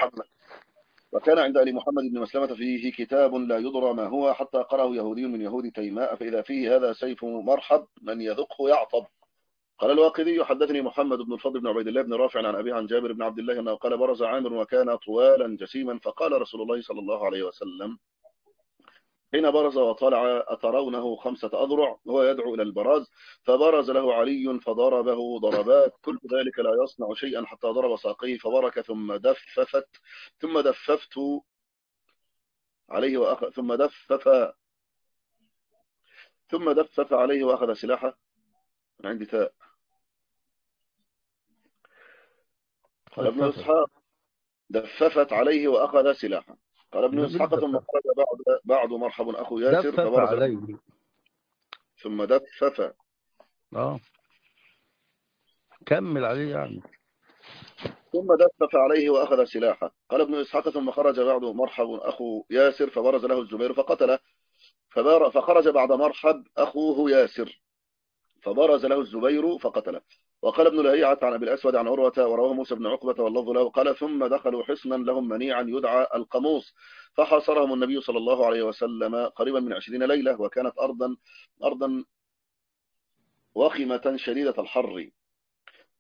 محمد بن مسلمة فيه كتاب لا يدرى ما هو حتى قرأه يهودي من يهود تيماء فإذا فيه هذا سيف مرحب من يذقه يعطب. قال الواقدي حدثني محمد بن الفضل بن عبيد الله بن رافع عن أبيه عن جابر بن عبد الله أنه قال برز عامر وكان طوالا جسيما فقال رسول الله صلى الله عليه وسلم حين برز وطلع أترونه 5 أذرع وهو يدعو إلى البراز فبرز له علي فضربه ضربات كل ذلك لا يصنع شيئا حتى ضرب ساقيه فبرك ثم دففت عليه ثم دفف عليه وأخذ سلاحه. من عندي تاء. قال ابن إسحاق دففت عليه وأخذ سلاحه. قال ابن إسحاق ثم خرج بعد مرحب أخو ياسر فبرز عليه ثم دفف كمل عليه يعني. ثم دفف عليه وأخذ سلاحه. قال ابن إسحاق ثم خرج بعد مرحب أخو ياسر فبرز له الزبير فقتله. فخرج بعد مرحب أخوه ياسر فبرز له الزبير فقتله. وقال ابن لهيعة عن أبي الأسود عن عروة ورواه موسى بن عقبة واللفظ له قال ثم دخلوا حصنا لهم منيعا يدعى القموس فحاصرهم النبي صلى الله عليه وسلم قريبا من 20 ليلة وكانت أرضا وخمة شديدة الحر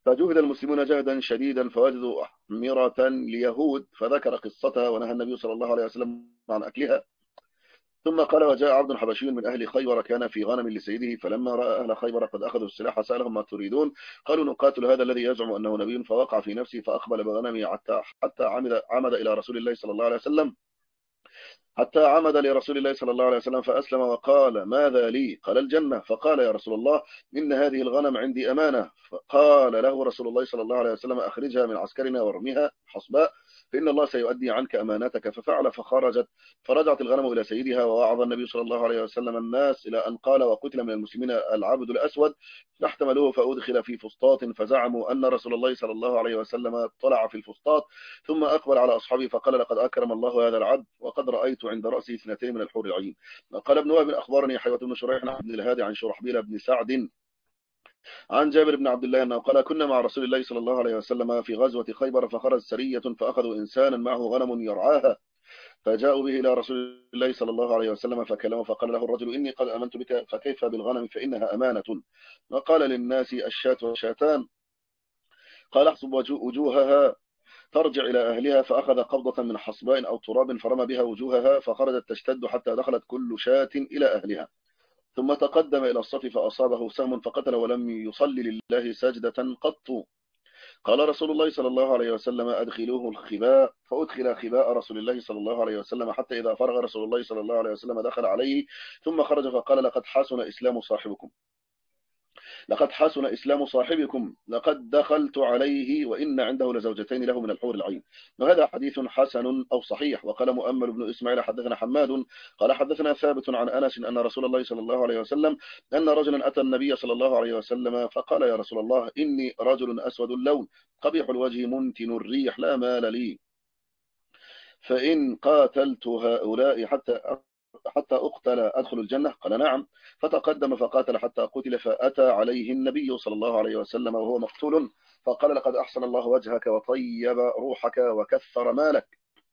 فجهد المسلمون جهدا شديدا فوجدوا أحمرة ليهود فذكر قصتها ونهى النبي صلى الله عليه وسلم عن أكلها. ثم قال: وجاء عبد حبشي من أهل خيبر كان في غنم لسيده، فلما رأى أهل خيبر قد أخذوا السلاح سألهم: ما تريدون؟ قالوا: نقاتل هذا الذي يزعم أنه نبي. فوقع في نفسه فأقبل بغنمه حتى عمد إلى رسول الله صلى الله عليه وسلم، حتى عمد لرسول الله صلى الله عليه وسلم فأسلم وقال: ماذا لي؟ قال: الجنة. فقال: يا رسول الله، إن هذه الغنم عندي أمانة. فقال له رسول الله صلى الله عليه وسلم: أخرجها من عسكرنا وارمها حصباء، فإن الله سيؤدي عنك أمانتك. ففعل فخرجت، فرجعت الغنم إلى سيدها. ووعظ النبي صلى الله عليه وسلم الناس إلى أن قال: وقتل من المسلمين العبد الأسود، فاحتملوه فأدخل في فسطاط، فزعموا أن رسول الله صلى الله عليه وسلم طلع في الفسطاط، ثم أقبل على أصحابه فقال: لقد أكرم الله هذا العبد، وقد رأيت عند رأسه اثنتين من الحور العين. قال ابن وهب: أخبرني حيوة بن شريح عن ابن الهادي عن شرحبيل بن سعد عن جابر بن عبد الله أنه قال: كنا مع رسول الله صلى الله عليه وسلم في غزوة خيبر، فخرج سرية فأخذوا إنسانا معه غنم يرعاها، فجاءوا به إلى رسول الله صلى الله عليه وسلم فكلمه، فقال له الرجل: إني قد آمنت بك، فكيف بالغنم فإنها أمانة؟ وقال للناس: الشاة والشاتان. قال: احسب وجوهها ترجع إلى أهلها. فأخذ قبضة من حصباء أو تراب فرمى بها وجوهها، فخرجت تشتد حتى دخلت كل شاة إلى أهلها، ثم تقدم إلى الصف فأصابه سهم فقتل ولم يصلي لله سجدة قط. قال رسول الله صلى الله عليه وسلم: أدخلوه الخباء. فأدخل خباء رسول الله صلى الله عليه وسلم، حتى إذا فرغ رسول الله صلى الله عليه وسلم دخل عليه، ثم خرج فقال: لقد حسن إسلام صاحبكم، لقد حسن إسلام صاحبكم، لقد دخلت عليه وإن عنده لزوجتين له من الحور العين. وهذا حديث حسن أو صحيح. وقال مؤمل بن إسماعيل: حدثنا حماد قال حدثنا ثابت عن أنس أن رسول الله صلى الله عليه وسلم أن رجلا أتى النبي صلى الله عليه وسلم فقال: يا رسول الله، إني رجل أسود اللون قبيح الوجه منتن الريح لا مال لي، فإن قاتلت هؤلاء حتى أقتل أدخل الجنة؟ قال: نعم. فتقدم فقاتل حتى قتل، فأتى عليه النبي صلى الله عليه وسلم وهو مقتول، فقال: لقد أحسن الله وجهك وطيب روحك وكثر مالك.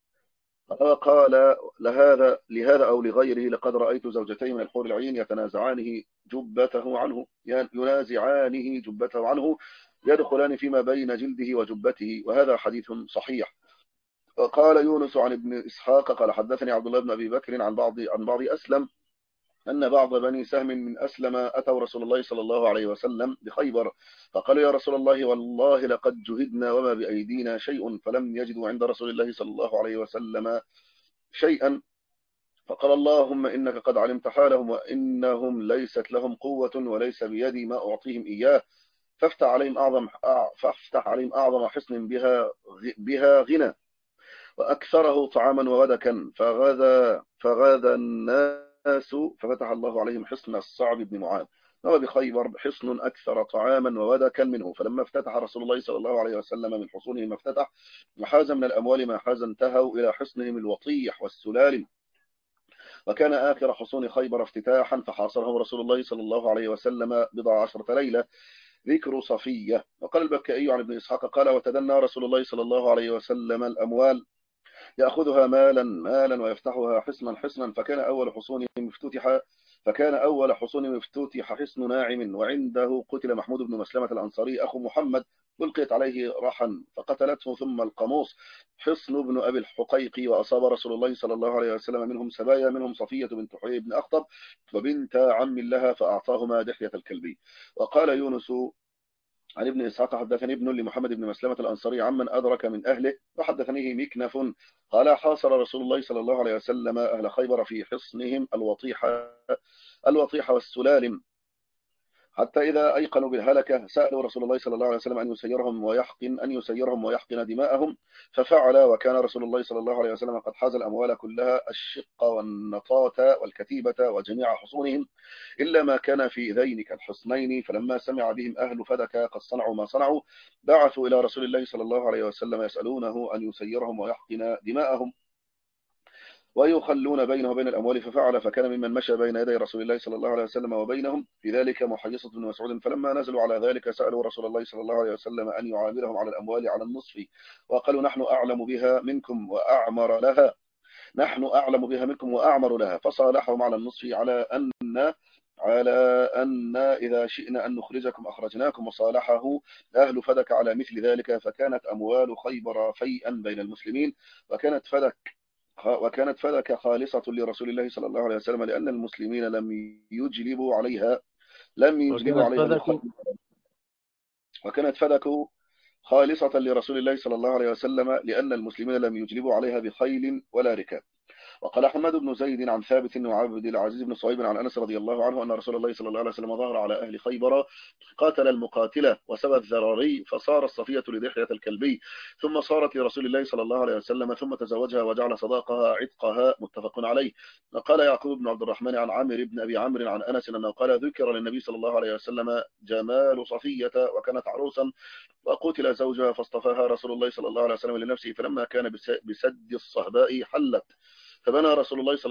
قال: لهذا أو لغيره لقد رأيت زوجتين من الحور العين يتنازعانه جبته عنه، ينازعانه جبته عنه، يدخلان فيما بين جلده وجبته. وهذا حديث صحيح. قال يونس عن ابن إسحاق قال حدثني عبد الله بن أبي بكر عن بعض أسلم أن بعض بني سهم من أسلم أتوا رسول الله صلى الله عليه وسلم بخيبر، فقالوا: يا رسول الله، والله لقد جهدنا وما بأيدينا شيء، فلم يجدوا عند رسول الله صلى الله عليه وسلم شيئا. فقال: اللهم إنك قد علمت حالهم، وإنهم ليست لهم قوة وليس بيدي ما أعطيهم إياه، فافتح عليهم أعظم حصن بها غنى، وأكثره طعاما وودكا، فغذا الناس، ففتح الله عليهم حصن الصعب بن معاذ، وهو بخيبر حصن أكثر طعاما وودكا منه. فلما افتتح رسول الله صلى الله عليه وسلم من حصونه ما افتتح، وحاز من الأموال ما حاز، انتهوا إلى حصنهم الوطيح والسلالم، وكان آخر حصون خيبر افتتاحا، فحاصرهم رسول الله صلى الله عليه وسلم 19 ليلة. ذكر صفية. وقال البكائي عن ابن إسحاق قال: وتدنى رسول الله صلى الله عليه وسلم الأموال، يأخذها مالا مالا ويفتحها حصنا حصنا، فكان أول حصون مفتوتح حصن ناعم، وعنده قتل محمود بن مسلمة الأنصاري أخو محمد، ألقيت عليه رحا فقتلته، ثم القموص حصن بن أبي الحقيق، وأصاب رسول الله صلى الله عليه وسلم منهم سبايا، منهم صفية بنت حيي بن أخطب وبنت عم لها، فأعطاهما دحية الكلبي. وقال يونس عن ابن إسحاق حدثني ابن لمحمد بن مسلمة الأنصاري عمن أدرك من أهله، وحدثنيه مكنف قال: حاصر رسول الله صلى الله عليه وسلم أهل خيبر في حصنهم الوطيح والسلالم، حتى إذا أيقنوا بالهلكة سألوا رسول الله صلى الله عليه وسلم أن يسيرهم ويحقن دماءهم، ففعل. وكان رسول الله صلى الله عليه وسلم قد حاز الأموال كلها، الشق والنطاة والكتيبة وجميع حصونهم، إلا ما كان في ذينك الحصنين. فلما سمع بهم أهل فدك قد صنعوا ما صنعوا، بعثوا إلى رسول الله صلى الله عليه وسلم يسألونه أن يسيرهم ويحقن دماءهم ويخلون بينه وبين الأموال، ففعل. فكان ممن مشى بين يدي رسول الله صلى الله عليه وسلم وبينهم في ذلك محيصة بن مسعود. فلما نزلوا على ذلك سألوا رسول الله صلى الله عليه وسلم أن يعاملهم على الأموال على النصف، وقالوا: نحن أعلم بها منكم وأعمر لها، فصالحهم على النصف على أن على أن إذا شئنا أن نخرجكم أخرجناكم، وصالحه أهل فدك على مثل ذلك، فكانت أموال خيبر فيئا بين المسلمين، وكانت فدك خالصة لرسول الله صلى الله عليه وسلم، لأن المسلمين لم يجلبوا وكانت عليها فدك. بخيل. وكانت فدك خالصة لرسول الله صلى الله عليه وسلم، لأن المسلمين لم يجلبوا عليها بخيل ولا ركاب. وقال حماد بن زيد عن ثابت وعبد العزيز بن صهيب عن أنس رضي الله عنه أن رسول الله صلى الله عليه وسلم ظهر على أهل خيبر، قاتل المقاتلة وسبى الذراري، فصار الصفية لدحية الكلبي، ثم صارت لرسول الله صلى الله عليه وسلم، ثم تزوجها وجعل صداقها عتقها، متفق عليه. وقال يعقوب بن عبد الرحمن عن عامر بن أبي عمرو عن أنس أنه قال ذكر للنبي صلى الله عليه وسلم جمال صفية، وكانت عروسا وقتل زوجها، فاصطفاها رسول الله صلى الله عليه وسلم لنفسه، فلما كان بسد الصهباء حلت، فبنى بها رسول الله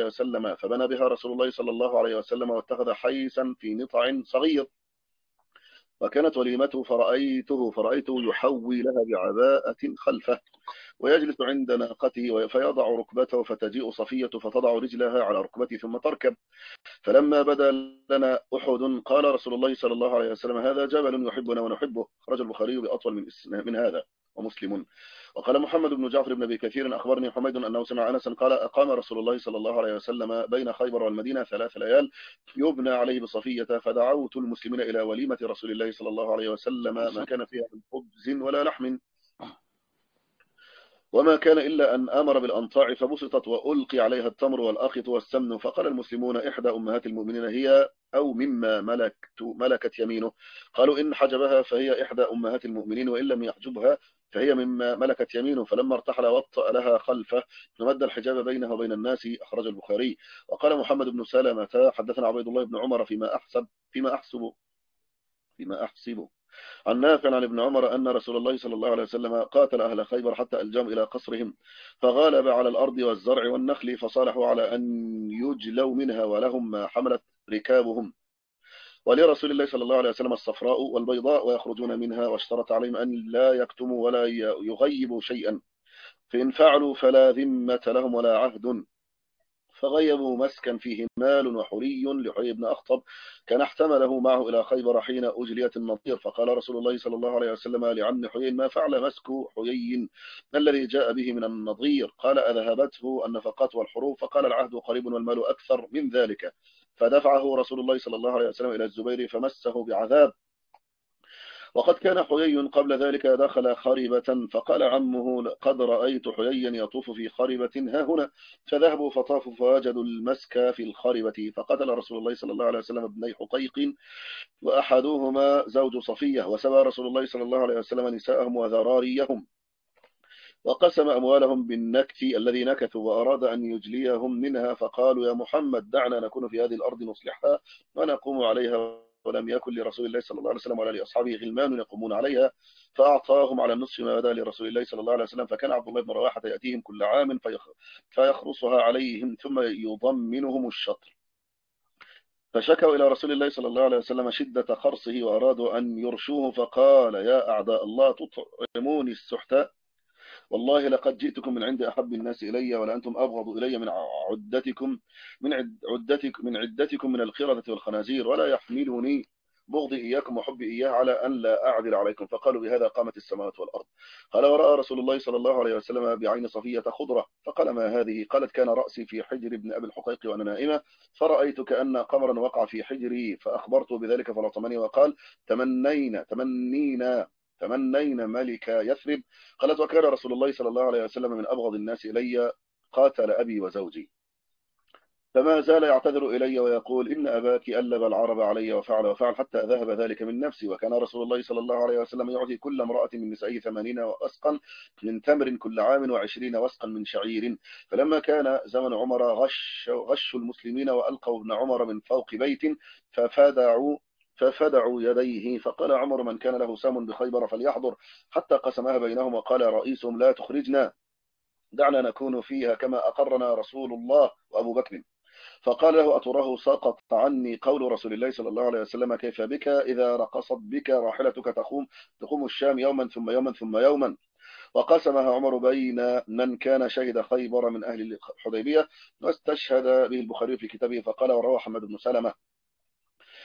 صلى الله عليه وسلم، واتخذ حيثا في نطع صغير، وكانت وليمته فرأيته يحوي لها بعباءة خلفه، ويجلس عند ناقته، فيضع ركبته، فتجيء صفية فتضع رجلها على ركبته ثم تركب. فلما بدا لنا أحد قال رسول الله صلى الله عليه وسلم هذا جبل يحبنا ونحبه. خرج البخاري بأطول من هذا ومسلم. وقال محمد بن جعفر بن أبي كثير أخبرني حميد أنه سمع أنس قال أقام رسول الله صلى الله عليه وسلم بين خيبر والمدينة 3 ليال يبنى عليه بصفية، فدعوت المسلمين إلى وليمة رسول الله صلى الله عليه وسلم ما كان فيها من خبز ولا لحم، وما كان إلا أن أمر بالأنطاع، فبسطت وألقي عليها التمر والأخط والسمن، فقال المسلمون إحدى أمهات المؤمنين هي أو مما ملكت يمينه. قالوا إن حجبها فهي إحدى أمهات المؤمنين، وإن لم يحجبها فهي مما ملكت يمينه. فلما ارتحل وطأ لها خلفه، فمد الحجاب بينها وبين الناس. أخرج البخاري. وقال محمد بن سلمة حدثنا عبيد الله بن عمر فيما أحسب عن نافع عن ابن عمر أن رسول الله صلى الله عليه وسلم قاتل أهل خيبر حتى ألجأهم إلى قصرهم، فغالب على الأرض والزرع والنخل، فصالحوا على أن يجلوا منها، ولهم ما حملت ركابهم، ولرسول الله صلى الله عليه وسلم الصفراء والبيضاء، ويخرجون منها، واشترط عليهم أن لا يكتموا ولا يغيبوا شيئا، فإن فعلوا فلا ذمة لهم ولا عهد. فغيبوا مسكا فيه مال وحري لحيي بن أخطب، كان احتمله معه إلى خيبر حين أجليت النضير، فقال رسول الله صلى الله عليه وسلم لعم حيي ما فعل مسك حيي الذي جاء به من النضير؟ قال أذهبته النفقات والحروب، فقال العهد قريب والمال أكثر من ذلك، فدفعه رسول الله صلى الله عليه وسلم إلى الزبير فمسه بعذاب. وقد كان حيي قبل ذلك دخل خربة، فقال عمه قد رأيت حييا يطوف في خربة ها هنا، فذهبوا فطافوا فوجدوا المسك في الخربة، فقتل رسول الله صلى الله عليه وسلم ابني حقيق، وأحدهما زوج صفية، وسبى رسول الله صلى الله عليه وسلم نساءهم وذراريهم، وقسم أموالهم بالنكث الذي نكثوا، وأراد أن يجليهم منها، فقالوا يا محمد دعنا نكون في هذه الأرض نصلحها ونقوم عليها، ولم يكن لرسول الله صلى الله عليه وسلم ولا لأصحابه غلمان يقومون عليها، فأعطاهم على النصف ما بدا لرسول الله صلى الله عليه وسلم. فكان عبد الله بن رواحة يأتيهم كل عام فيخرصها عليهم ثم يضمنهم الشطر، فشكوا إلى رسول الله صلى الله عليه وسلم شدة خرصه، وأرادوا أن يرشوه، فقال يا أعداء الله تطعموني السحت، والله لقد جئتكم من عند أحب الناس إلي، ولأنتم أبغض إلي من عدتكم من القردة والخنازير، ولا يحملني بغضي إياكم وحبي إياه على أن لا أعدل عليكم. فقالوا بهذا قامت السماوات والأرض. قال ورأى رسول الله صلى الله عليه وسلم بعين صفية خضرة، فقال ما هذه؟ قالت كان رأسي في حجر ابن أبي الحقيق وأنا نائمة، فرأيت كأن قمرا وقع في حجري، فأخبرته بذلك فلطمني وقال تمنينا ملك يثرب. قالت وكان رسول الله صلى الله عليه وسلم من أبغض الناس إلي، قاتل أبي وزوجي، فما زال يعتذر إلي ويقول إن أباك ألب العرب علي وفعل حتى ذهب ذلك من نفسي. وكان رسول الله صلى الله عليه وسلم يعطي كل امرأة من نسائه 80 وسقا من تمر كل عام، و20 وسقا من شعير. فلما كان زمن عمر غشوا المسلمين، وألقوا ابن عمر من فوق بيت ففدعوا يديه، فقال عمر من كان له سام بخيبر فليحضر، حتى قسمها بينهم، وقال رئيسهم لا تخرجنا، دعنا نكون فيها كما أقرنا رسول الله وأبو بكر. فقال له أتراه سقط عني قول رسول الله صلى الله عليه وسلم كيف بك إذا رقصت بك راحلتك تقوم الشام يوما ثم يوما ثم يوما. وقسمها عمر بين من كان شهد خيبر من أهل الحديبية، واستشهد به البخاري في كتابه. فقال وروى حماد بن سلمة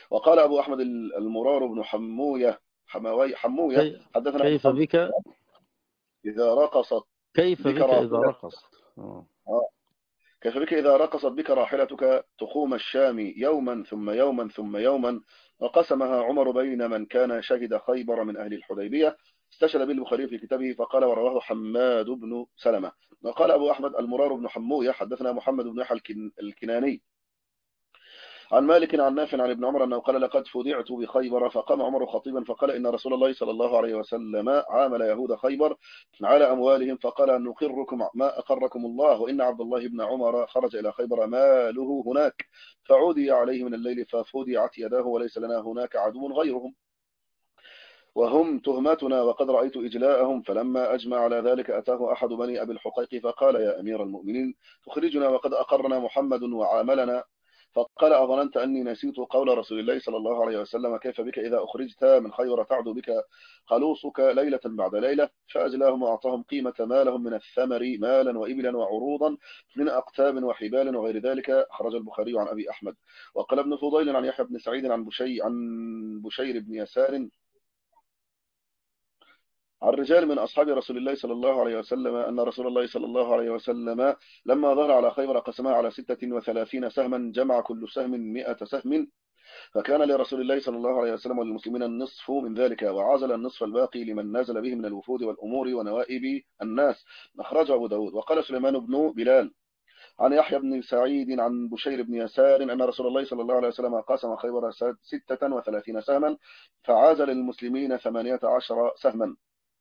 وقال أبو أحمد المرار بن حموية حدثنا كيف محمد بك إذا رقصت كيف بك بك إذا راحلة رقصت كيف بك إذا رقصت بك راحلتك تخوم الشام يوما ثم يوما ثم يوما. وقسمها عمر بين من كان شهد خيبر من أهل الحديبية. استشهد به البخاري في كتابه فقال ورواه حماد بن سلمة. وقال أبو أحمد المرار بن حموية حدثنا محمد بن يحيى الكناني عن مالك عن نافع عن ابن عمر أنه قال لقد فدعت بخيبر. فقام عمر خطيبا فقال إن رسول الله صلى الله عليه وسلم عامل يهود خيبر على أموالهم فقال أن نقركم ما أقركم الله وإن عبد الله بن عمر خرج إلى خيبر ماله هناك فعودي عليه من الليل ففدعت يداه وليس لنا هناك عدو غيرهم وهم تهمتنا وقد رأيت إجلاءهم. فلما أجمع على ذلك أتاه أحد بني أبي الحقيق فقال يا أمير المؤمنين تخرجنا وقد أقرنا محمد وعاملنا. فقال أظننت أني نسيت قول رسول الله صلى الله عليه وسلم كيف بك إذا أخرجت من خيبر تعدو بك خلوصك ليلة بعد ليلة. فأجلاهم وأعطاهم قيمة ما لهم من الثمر مالا وإبلا وعروضا من أقتاب وحبال وغير ذلك. أخرج البخاري عن أبي أحمد. وقال ابن فضيل عن يحيى بن سعيد عن بشير بن يسار عن رجال من أصحاب رسول الله صلى الله عليه وسلم أن رسول الله صلى الله عليه وسلم لما ظهر على خيبر قسمها على 36 سهما جمع كل سهم 100 سهم. فكان لرسول الله صلى الله عليه وسلم وللمسلمين النصف من ذلك وعزل النصف الباقي لمن نزل به من الوفود والأمور ونوائب الناس. أخرجه أبو داود. وقال سليمان بن بلال عن يحيى بن سعيد عن بشير بن يسار أن رسول الله صلى الله عليه وسلم قسم خيبر 36 سهما فعازل للمسلمين 18 سهما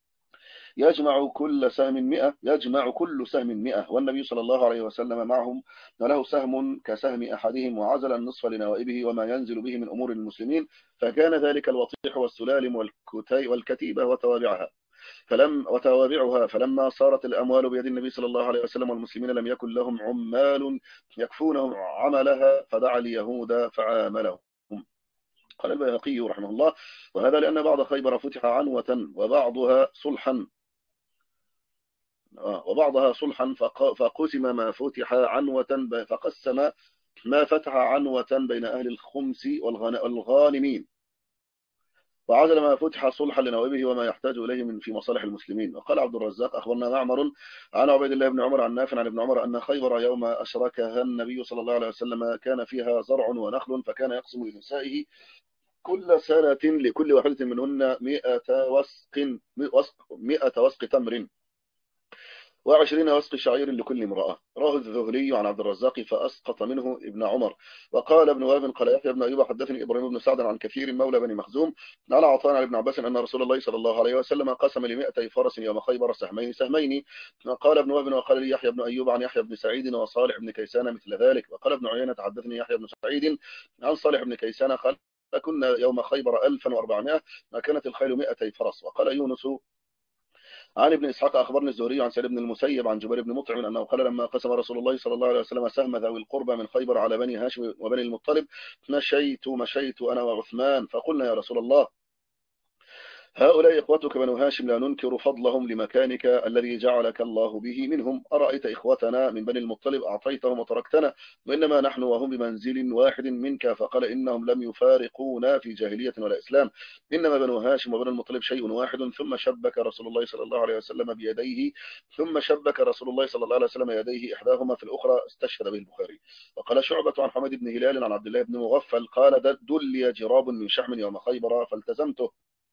يجمع كل سهم 100 والنبي صلى الله عليه وسلم معهم وله سهم كسهم أحدهم وعزل النصف لنوائبه وما ينزل به من أمور المسلمين. فكان ذلك الوطيح والسلالم والكتيبة وتوابعها فلما صارت الأموال بيد النبي صلى الله عليه وسلم والمسلمين لم يكن لهم عمال يكفونهم عملها فدعا اليهود فعاملهم. قال البيهقي رحمه الله وهذا لأن بعض خيبر فتح عنوة وبعضها صلحا فقسم ما فتح عنوة فقسم ما فتح عنوة بين أهل الخمس والغانمين وعزل ما فتح صلحا لنوائبه وما يحتاج إليه من في مصالح المسلمين. وقال عبد الرزاق أخبرنا معمر عن عبيد الله بن عمر عن نافع عن ابن عمر أن خيبر يوم أشركها النبي صلى الله عليه وسلم كان فيها زرع ونخل فكان يقسم لنسائه كل سنة لكل واحدة منهن 100 وسق تمر و20 وسق شعير لكل امرأة. راه الذهلي عن عبد الرزاق فأسقط منه ابن عمر. وقال ابن وهب قال يحيى بن أيوب حدثني إبراهيم بن سعد عن كثير مولى بني مخزوم على عطاء عن ابن عباس أن رسول الله صلى الله عليه وسلم قسم ل100 فرس يوم خيبر سهمين. قال ابن وهب وقال لي يحيى بن أيوب عن يحيى بن سعيد وصالح بن كيسان مثل ذلك. وقال ابن عيينة حدثني يحيى بن سعيد عن صالح بن كيسان قال كنا يوم خيبر 1400 ما كانت الخيل 200 فرس. وقال يونس عن ابن إسحاق أخبرني الزهري عن سعيد بن المسيب عن جبير بن مطعم أنه قال لما قسم رسول الله صلى الله عليه وسلم سهم ذوي القربى من خيبر على بني هاشم وبني المطلب مشيت أنا وعثمان فقلنا يا رسول الله هؤلاء إخوتك بنو هاشم لا ننكر فضلهم لمكانك الذي جعلك الله به منهم. أرأيت إخوتنا من بني المطلب أعطيتهم وتركتنا وإنما نحن وهم بمنزل واحد منك. فقال إنهم لم يفارقونا في جاهلية ولا إسلام إنما بنو هاشم وبنو المطلب شيء واحد. ثم شبك رسول الله صلى الله عليه وسلم يديه إحداهما في الأخرى. استشهد به البخاري. وقال شعبة عن حميد بن هلال عن عبد الله بن مغفل قال دل جراب من شحم يوم خيبر فالتزمته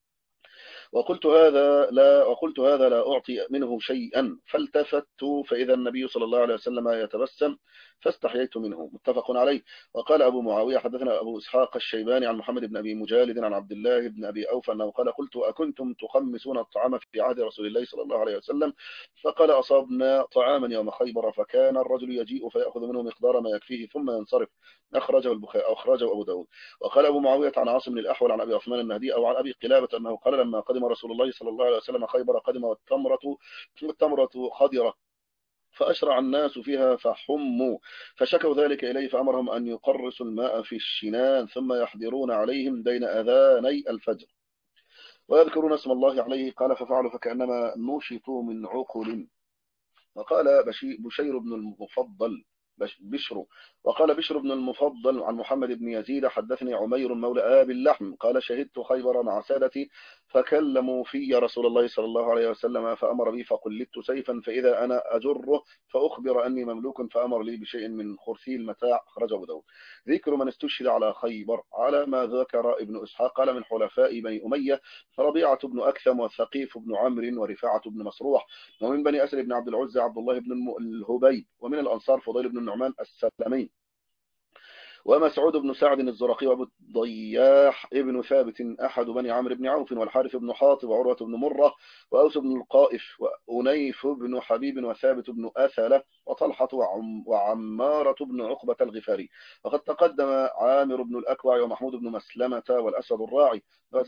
وقلت هذا لا أعطي منه شيئا فالتفت فإذا النبي صلى الله عليه وسلم يتبسم فاستحييت منه. متفق عليه. وقال أبو معاوية حدثنا أبو إسحاق الشيباني عن محمد بن أبي مجالد عن عبد الله بن أبي أوفى أنه قال قلت أكنتم تخمسون الطعام في عهد رسول الله صلى الله عليه وسلم فقال أصابنا طعاما يوم خيبر فكان الرجل يجيء فيأخذ منه مقدار ما يكفيه ثم ينصرف. أخرجه البخاري أخرجه أبو داود. وقال أبو معاوية عن عاصم بن الأحول عن أبي عثمان النهدي أو عن أبي قلابة أنه قال لما قدم رسول الله صلى الله عليه وسلم خيبر قدم والتمرة خضرة فأشرع الناس فيها فحموا فشكوا ذلك إليه فأمرهم أن يقرصوا الماء في الشنان ثم يحضرون عليهم بين أذاني الفجر ويذكرون اسم الله عليه. قال ففعلوا فكأنما نشطوا من عقل. وقال بشير بن المفضل بشر. وقال بشر بن المفضل عن محمد بن يزيد حدثني عمير مولى آب اللحم قال شهدت خيبر مع سادتي فكلموا في رسول الله صلى الله عليه وسلم فأمر بي فقلدت سيفا فإذا أنا أجره فأخبر أني مملوك فأمر لي بشيء من خرثي المتاع. أخرجه أبو داود. ذكر من استشهد على خيبر على ما ذكر ابن إسحاق قال من حلفاء بني أمية ربيعة بن أكثم والثقيف بن عمرو ورفاعة بن مسروح، ومن بني أسد بن عبد العزى عبد الله بن الهبيب، ومن الأنصار فضيل بن النعمان السلمي، ومسعود بن سعد الزرقي، وابو الضياح ابن ثابت أحد بني عمرو بن عوف، والحارث بن حاطب، وعروة بن مرة، وأوس بن القائف، وأنيف بن حبيب، وثابت بن أثلة، وطلحة وعمارة بن عقبة الغفاري. وقد تقدم عامر بن الأكوع ومحمود بن مسلمة والأسد الراعي.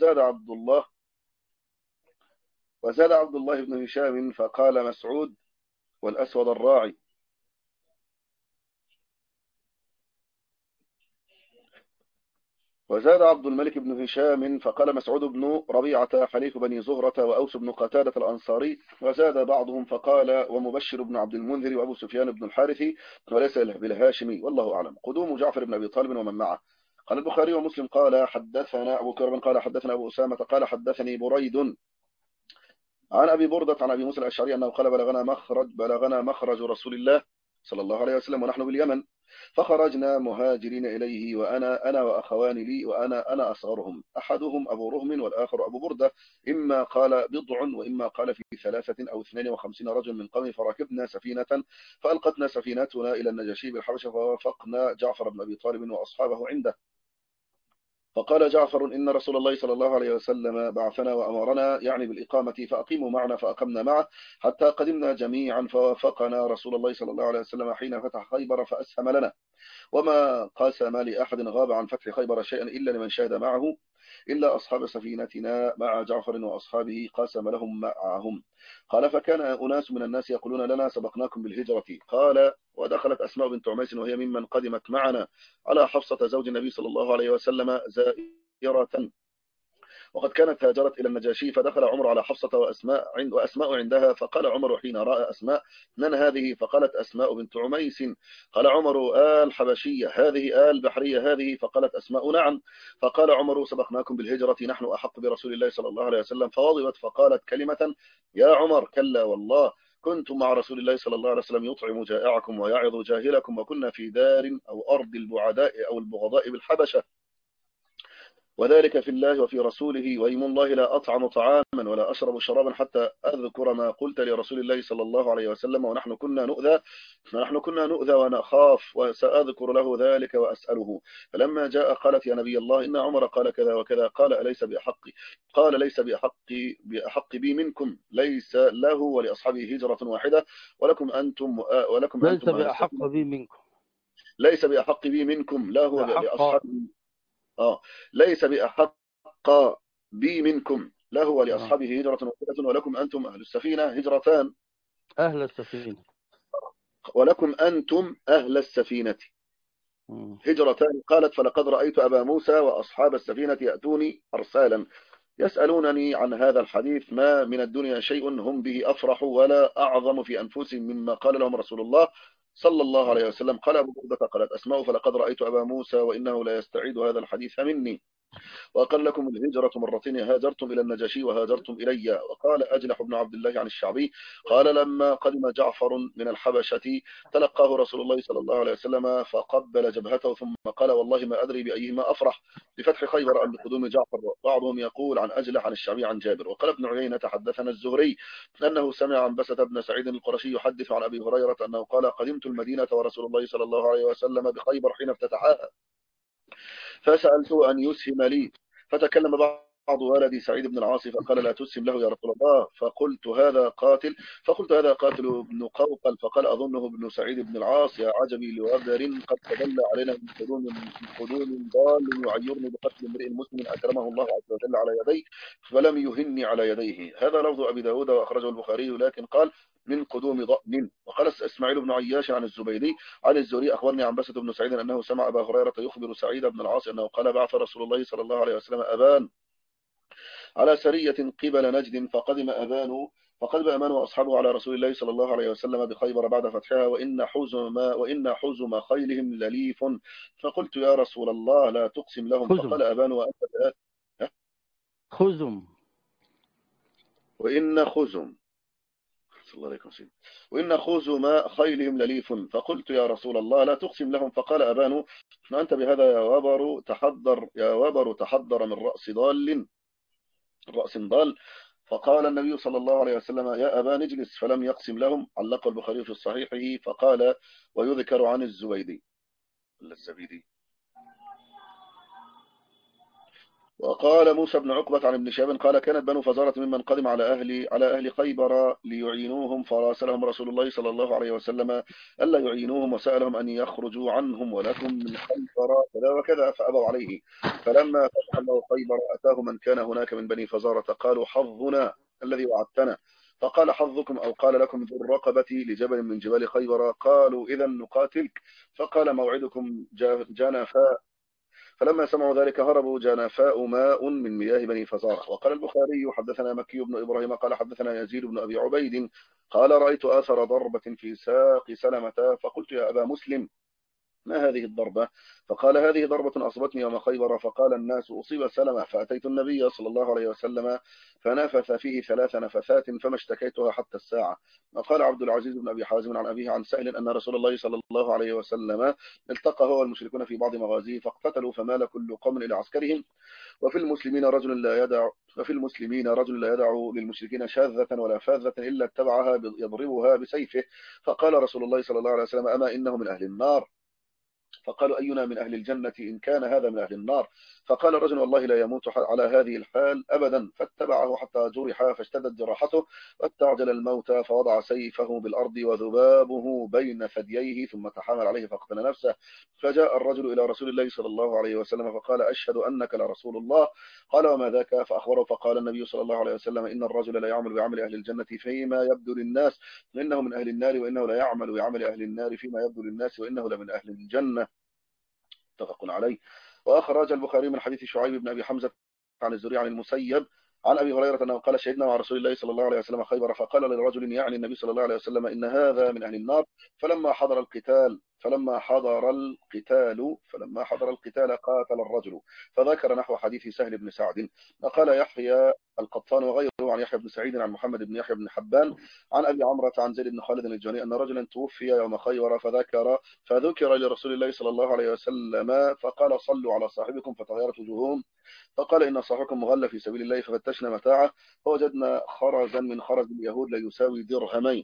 وزاد عبد الله بن هشام فقال مسعود والأسود الراعي. وزاد عبد الملك بن هشام فقال مسعود بن ربيعة حليف بني زهرة وأوس بن قتادة الأنصاري. وزاد بعضهم فقال ومبشر بن عبد المنذر وأبو سفيان بن الحارث وليس بالهاشمي. والله أعلم. قدوم جعفر بن أبي طالب ومن معه. قال البخاري ومسلم قال حدثنا أبو كرب قال حدثنا أبو أسامة قال حدثني بريد عن أبي بردة عن أبي موسى الأشعري أنه قال بلغنا مخرج رسول الله صلى الله عليه وسلم ونحن باليمن فخرجنا مهاجرين إليه وأنا وأخوان لي وأنا أصغرهم أحدهم أبو رهم والآخر أبو بردة إما قال بضع وإما قال في 53 أو 52 رجل من قوم فركبنا سفينة فألقتنا سفينتنا إلى النجاشي بالحبشة فوافقنا جعفر بن أبي طالب وأصحابه عنده. فقال جعفر إن رسول الله صلى الله عليه وسلم بعثنا وأمرنا يعني بالإقامة فأقيموا معنا فأقمنا معه حتى قدمنا جميعا فوافقنا رسول الله صلى الله عليه وسلم حين فتح خيبر فأسهم لنا وما قاسم لأحد غاب عن فتح خيبر شيئا إلا لمن شهد معه إلا أصحاب سفينتنا مع جعفر وأصحابه قاسم لهم معهم. قال فكان أناس من الناس يقولون لنا سبقناكم بالهجرة. قال ودخلت أسماء بنت عميس وهي ممن قدمت معنا على حفصة زوج النبي صلى الله عليه وسلم زائرة وقد كانت هاجرت إلى النجاشي فدخل عمر على حفصة وأسماء عندها فقال عمر حين رأى أسماء من هذه فقالت أسماء بنت عميس. قال عمر آل حبشية هذه آل بحرية هذه فقالت أسماء نعم. فقال عمر سبقناكم بالهجرة نحن أحق برسول الله صلى الله عليه وسلم فغضبت فقالت كلمة يا عمر كلا والله كنت مع رسول الله صلى الله عليه وسلم يطعم جائعكم ويعظ جاهلكم وكنا في دار أو أرض البعداء أو البغضاء بالحبشة وذلك في الله وفي رسوله وإيم الله لا أطعم طعاما ولا أشرب شرابا حتى أذكر ما قلت لرسول الله صلى الله عليه وسلم ونحن كنا نؤذى ونخاف وسأذكر له ذلك وأسأله. فلما جاء قالت يا نبي الله إن عمر قال كذا وكذا قال أليس بأحق بي منكم ليس له ولأصحابه هجرة واحدة ولكم أنتم ليس أهل بأحق السفينة بي منكم. ليس بأحق بي منكم لا هو بأحق. لأصحابه ليس بأحق بي منكم له ولأصحابه هجرة واحدة ولكم أنتم أهل السفينة هجرتان. أهل السفينة. ولكم أنتم أهل السفينة هجرتان. قالت فلقد رأيت أبا موسى وأصحاب السفينة يأتوني أرسالا يسألونني عن هذا الحديث ما من الدنيا شيء هم به أفرح ولا أعظم في أنفسهم مما قال لهم رسول الله صلى الله عليه وسلم. قال أبو بردة قالت أسماء فلقد رأيت أبا موسى وإنه لا يستعيد هذا الحديث مني وقال لكم الهجرة مرتين هاجرتم إلى النجاشي وهاجرتم إلي. وقال أجلح بن عبد الله عن الشعبي قال لما قدم جعفر من الحبشة تلقاه رسول الله صلى الله عليه وسلم فقبل جبهته ثم قال والله ما أدري بأيهما أفرح بفتح خيبر أم بقدوم جعفر. بعضهم يقول عن أجلح عن الشعبي عن جابر. وقال ابن عيينة حدثنا الزهري أنه سمع عن بسة بن سعيد القرشي يحدث عن أبي هريرة أنه قال قدمت المدينة ورسول الله صلى الله عليه وسلم بخيبر حين افتتحها فسألته أن يسهم لي فتكلم بعض ولد سعيد بن العاص فقال لا تسهم له يا رسول الله فقلت هذا قاتل ابن قوقل فقال أظنه ابن سعيد بن العاص يا عجبي لوذر قد تدل علينا من قدوم ضال يعيرني بقتل امرئ مسلم أكرمه الله عز وجل على يديه فلم يهني على يديه. هذا لفظ أبي داود وأخرجه البخاري لكن قال من قدوم ضأن. وقال إسماعيل بن عياش عن الزبيدي عن الزهري أخبرني عن بسة بن سعيد أنه سمع أبا هريرة يخبر سعيد بن العاص أنه قال بعث رسول الله صلى الله عليه وسلم أبان على سرية قبل نجد فقدم أبان فقد أمن أصحابه على رسول الله صلى الله عليه وسلم بخيبر بعد فتحها، وإن حزم خيلهم لليف. فقلت يا رسول الله لا تقسم لهم. خزم. فقال أبان وأنت خزم. وإن خزم صلى الله عليه وسلم وإن خزم خيلهم لليف. فقلت يا رسول الله لا تقسم لهم. فقال أبان فأنت بهذا يا وبر تحضر من رأس ضال. فقال النبي صلى الله عليه وسلم يا أبان اجلس. فلم يقسم لهم. علق البخاري في صحيحه. فقال ويذكر عن الزبيدي. وقال موسى بن عقبة عن ابن شهاب قال كانت بنو فزارة ممن قدم على أهل خيبر ليعينوهم، فراسلهم رسول الله صلى الله عليه وسلم ألا يعينوهم، وسألهم أن يخرجوا عنهم ولكم من خيبر كذا وكذا، فأبوا عليه. فلما فتح الله خيبر أتاه من كان هناك من بني فزارة قالوا حظنا الذي وعدتنا. فقال حظكم أو قال لكم ذو الرقبة لجبل من جبال خيبر. قالوا إذا نقاتلك. فقال موعدكم جنفاء. فلما سمعوا ذلك هربوا جنفاء ماء من مياه بني فزارة. وقال البخاري حدثنا مكي بن إبراهيم قال حدثنا يزيد بن أبي عبيد قال رأيت آثر ضربة في ساق سلمة. فقلت يا أبا مسلم ما هذه الضربة؟ فقال هذه ضربة أصبتني يوم خيبر. فقال الناس أصيب سلمة. فأتيت النبي صلى الله عليه وسلم فنفث فيه 3 نفثات فما اشتكيتها حتى الساعة. وقال عبد العزيز بن أبي حازم عن أبيه عن سهل أن رسول الله صلى الله عليه وسلم التقى هو والمشركون في بعض مغازيه فاقتتلوا فمال كل قوم إلى عسكرهم. وفي المسلمين رجل لا يدع للمشركين شاذة ولا فاذة إلا اتبعها يضربها بسيفه. فقال رسول الله صلى الله عليه وسلم أما إنه من أهل النار. فقالوا أينا من أهل الجنة إن كان هذا من أهل النار. فقال الرجل والله لا يموت على هذه الحال أبدا. فاتبعه حتى جرح فاشتدت جراحته واستعجل الموت فوضع سيفه بالأرض وذبابه بين ثدييه ثم تحامل عليه فقتل نفسه. فجاء الرجل إلى رسول الله صلى الله عليه وسلم فقال أشهد أنك لرسول الله. قال وما ذاك؟ فأخبره فقال النبي صلى الله عليه وسلم إن الرجل لا يعمل بعمل أهل الجنة فيما يبدو للناس إنه من أهل النار وإنه لا يعمل بعمل أهل النار فيما يبدو للناس وإنه لمن أهل الجنة. متفق عليه. وأخرج البخاري من حديث شعيب بن أبي حمزة عن الزهري عن المسيب عن أبي هريرة أنه قال شهدنا مع رسول الله صلى الله عليه وسلم خيبر فقال لرجل يعني النبي صلى الله عليه وسلم إن هذا من أهل النار. فلما حضر القتال قاتل الرجل. فذكر نحو حديث سهل بن سعد. وقال يحيى القطان وغيره عن يحيى بن سعيد عن محمد بن يحيى بن حبان عن أبي عمرة عن زيد بن خالد الجهني أن رجلا توفي يوم خيبر فذكر لرسول الله صلى الله عليه وسلم فقال صلوا على صاحبكم فتغيرت وجوههم. فقال إن صاحبكم مغلى في سبيل الله ففتشنا متاعه فوجدنا خرزا من خرز اليهود لا يساوي درهمين.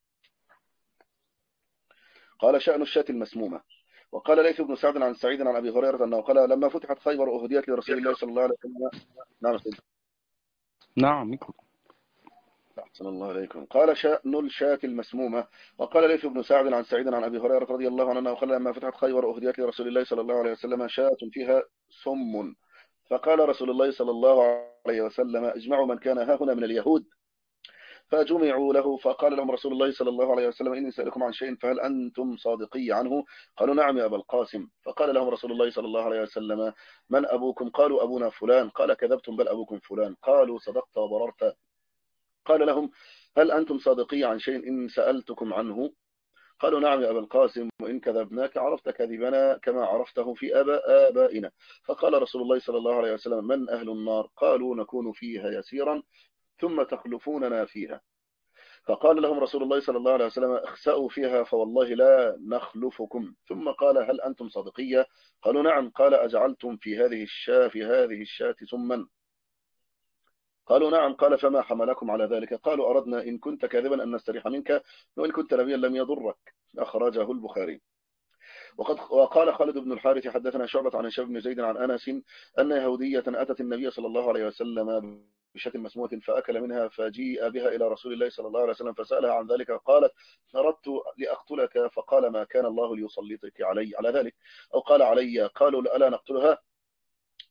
قال شأن الشاة المسمومة. وقال ليث بن سعد عن سعيد عن أبي هريرة أنه قال لما فتحت خيبر أهديت لرسول الله صلى الله عليه وسلم. نعم سيدي. نعم. أحسن الله عليكم. قال شأن الشاة المسمومة. وقال ليث بن سعد عن سعيد عن أبي هريرة رضي الله عنه قال لما فتحت خيبر أهديت لرسول الله صلى الله عليه وسلم شاة فيها سم. فقال رسول الله صلى الله عليه وسلم اجمعوا من كان ها هنا من اليهود. فجمعوا له. فقال لهم رسول الله صلى الله عليه وسلم إني سألكم عن شيء فهل أنتم صادقي عنه؟ قالوا نعم يا أبا القاسم. فقال لهم رسول الله صلى الله عليه وسلم من أبوكم؟ قالوا أبونا فلان. قال كذبتم بل أبوكم فلان. قالوا صدقت وبررت. قال لهم هل أنتم صادقي عن شيء إن سألتكم عنه؟ قالوا نعم يا أبا القاسم وإن كذبناك عرفت كذبنا كما عرفته في آبائنا. فقال رسول الله صلى الله عليه وسلم من أهل النار؟ قالوا نكون فيها يسيرا ثم تخلفوننا فيها. فقال لهم رسول الله صلى الله عليه وسلم اخسأوا فيها فوالله لا نخلفكم. ثم قال هل أنتم صادقية؟ قالوا نعم. قال أجعلتم في هذه الشاة سما؟ قالوا نعم. قال فما حملكم على ذلك؟ قالوا أردنا إن كنت كاذبا أن نستريح منك وإن كنت نبيا لم يضرك. أخرجه البخاري. وقال خالد بن الحارث حدثنا شعبة عن هشام بن زيد عن أنس أن يهودية أتت النبي صلى الله عليه وسلم بشاة مسمومة فأكل منها فجيء بها إلى رسول الله صلى الله عليه وسلم فسألها عن ذلك قالت أردت لأقتلك فقال ما كان الله ليسلطك علي على ذلك أو قال علي. قالوا ألا نقتلها؟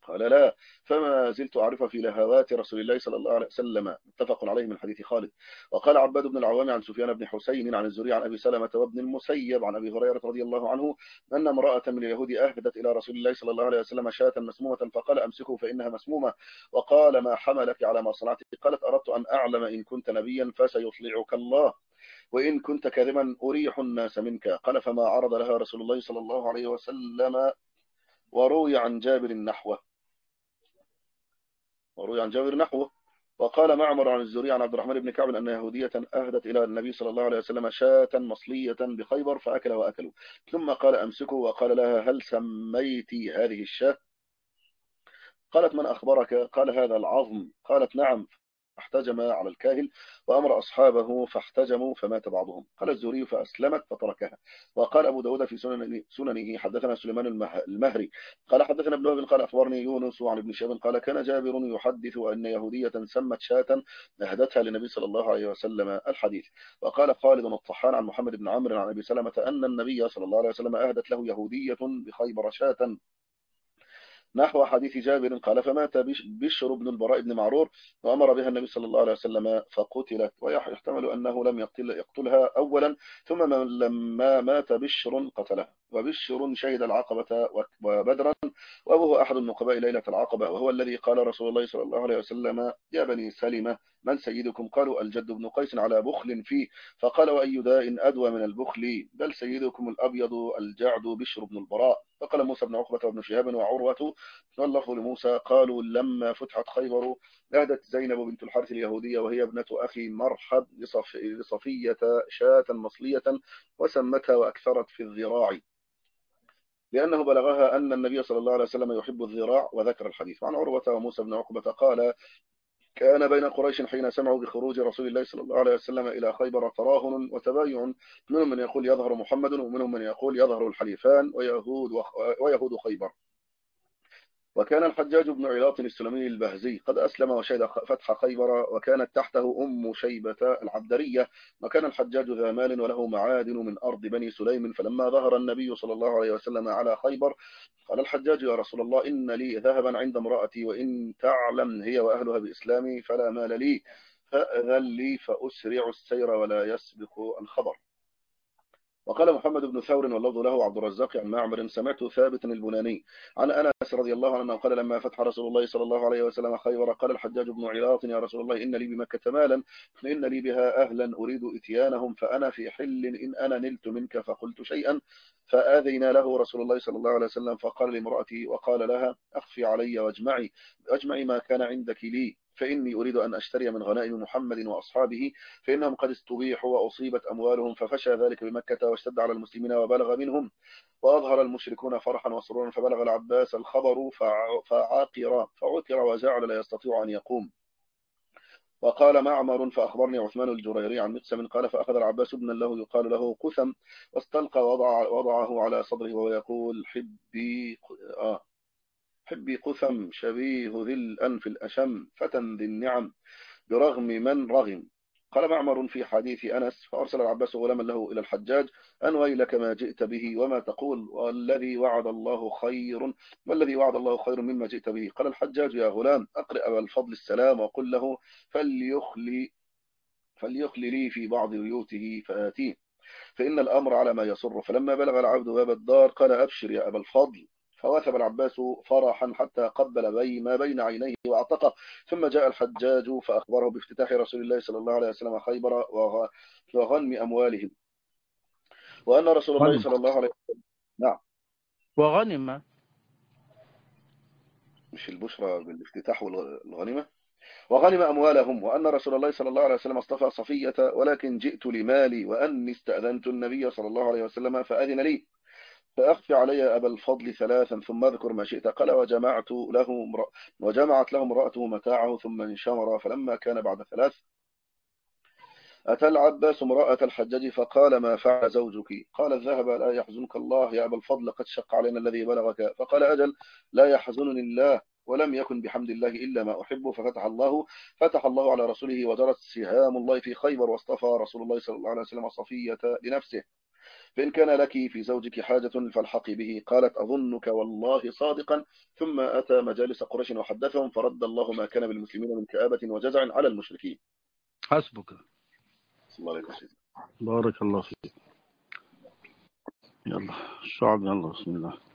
قال لا، فما زلت أعرف في لهوات رسول الله صلى الله عليه وسلم. متفق عليه من حديث خالد. وقال عباد بن العوام عن سفيان بن حسين عن الزهري عن أبي سلمة وابن المسيب عن أبي هريرة رضي الله عنه أن امرأة من اليهود أهدت إلى رسول الله صلى الله عليه وسلم شاة مسمومة فقال أمسكه فإنها مسمومة. وقال ما حملك على ما صنعت؟ قالت أردت أن أعلم إن كنت نبيا فسيطلعك الله، وإن كنت كاذبا أريح الناس منك. قال فما عرض لها رسول الله صلى الله عليه وسلم. وروي عن جابر نحوه. وقال معمر عن الزهري عن عبد الرحمن بن كعب أن يهودية أهدت إلى النبي صلى الله عليه وسلم شاة مصلية بخيبر فأكل وأكلوا، ثم قال أمسكه وقال لها هل سميت هذه الشاة؟ قالت من أخبرك؟ قال هذا العظم. قالت نعم. فاحتجم على الكاهل وأمر أصحابه فاحتجموا فمات بعضهم. قال الزهري فأسلمت فتركها. وقال أبو داود في سننه حدثنا سليمان المهري قال حدثنا ابن وهب قال أخبرني يونس عن ابن شهاب قال كان جابر يحدث أن يهودية سمت شاة أهدتها للنبي صلى الله عليه وسلم الحديث. وقال خالد الطحان عن محمد بن عمرو عن أبي سلمة أن النبي صلى الله عليه وسلم أهدت له يهودية بخيبر شاة نحو حديث جابر. قال فمات بشر بن البراء بن معرور وأمر بها النبي صلى الله عليه وسلم فقتلت. ويحتمل أنه لم يقتلها أولا ثم لما مات بشر قتلها. وبشر شهد العقبة وبدرا وأبوه أحد النقباء ليلة العقبة، وهو الذي قال رسول الله صلى الله عليه وسلم يا بني سلمة من سيدكم؟ قالوا الجد بن قيس على بخل فيه. فقال وأي داء أدوى من البخل؟ بل سيدكم الأبيض الجعد بشر بن البراء. فقال موسى بن عقبة وابن شهاب وعروة واللفظ لموسى قالوا لما فتحت خيبر أهدت زينب بنت الحارث اليهودية وهي ابنة أخي مرحب لصفية شاة مصلية وسمتها وأكثرت في الذراع لأنه بلغها أن النبي صلى الله عليه وسلم يحب الذراع وذكر الحديث. عن عروة وموسى بن عقبة قال كان بين قريش حين سمعوا بخروج رسول الله صلى الله عليه وسلم إلى خيبر تراهن وتبايع، منهم من يقول يظهر محمد ومنهم من يقول يظهر الحليفان ويهود خيبر. وكان الحجاج بن علاط السلمي البهزي قد أسلم وشهد فتح خيبر وكانت تحته أم شيبة العبدرية. وكان الحجاج ذا مال وله معادن من أرض بني سليم. فلما ظهر النبي صلى الله عليه وسلم على خيبر قال الحجاج يا رسول الله إن لي ذهبا عند امرأتي وإن تعلم هي وأهلها بإسلامي فلا مال لي، فأذن لي فأسرع السير ولا يسبق الخبر. وقال محمد بن ثور واللفظ له عبد الرزاق عن معمر سمعت ثابت البناني عن أنس رضي الله عنه قال لما فتح رسول الله صلى الله عليه وسلم خيبر قال الحجاج بن علاط يا رسول الله إن لي بمكة مالا إن لي بها أهلا أريد إتيانهم فأنا في حل إن أنا نلت منك فقلت شيئا فآذينا له رسول الله صلى الله عليه وسلم فقال لامرأتي وقال لها أخفي علي واجمعي ما كان عندك لي فإني أريد أن أشتري من غنائم محمد وأصحابه فإنهم قد استبيحوا وأصيبت أموالهم. ففشى ذلك بمكة واشتد على المسلمين وبلغ منهم وأظهر المشركون فرحا وسرورا فبلغ العباس الخبر فعكر وجعل لا يستطيع أن يقوم. وقال معمر فأخبرني عثمان الجريري عن مقسم قال فأخذ العباس ابنا له يقال له قثم واستلقى وضعه على صدره وهو يقول حبي قثم شبيه ذي الأنف الأشم فتى ذي النعم برغم من رغم. قال معمر في حديث أنس فأرسل العباس غلاما له إلى الحجاج أن ويلك ما جئت به وما تقول والذي وعد الله خير مما جئت به. قال الحجاج يا غلام أقرأ أبا الفضل السلام وقل له فليخلي لي في بعض بيوته فآتيه فإن الأمر على ما يصر. فلما بلغ العبد باب الدار قال أبشر يا أبا الفضل فوثب العباس فرحا حتى قبل ما بين عينيه واعتقه. ثم جاء الحجاج فأخبره بافتتاح رسول الله صلى الله عليه وسلم خيبر وغنم أموالهم وأن رسول الله صلى الله عليه وسلم نعم وغنم مش البشرى بالافتتاح والغنيمة وغنم أموالهم وأن رسول الله صلى الله عليه وسلم اصطفى صفية ولكن جئت لمالي وأني استأذنت النبي صلى الله عليه وسلم فأذن لي فأخفي علي أبا الفضل ثلاثا ثم اذكر ما شئت. قال وجمعت له امرأته متاعه ثم انشمر. فلما كان بعد ثلاث أتى العباس امرأة الحجاج فقال ما فعل زوجك؟ قال الذهب لا يحزنك الله يا أبا الفضل قد شق علينا الذي بلغك. فقال أجل لا يحزنني الله ولم يكن بحمد الله إلا ما أحب. فتح الله على رسوله وجرت سهام الله في خيبر واصطفى رسول الله صلى الله عليه وسلم صفية لنفسه فإن كان لك في زوجك حاجة فالحقي به. قالت أظنك والله صادقا. ثم أتى مجالس قريش وحدثهم، فرد الله ما كان بالمسلمين من كآبة وجزع على المشركين. حسبك. صلى الله عليه وسلم. بارك الله فيك. يلا الشعب، يلا بسم الله.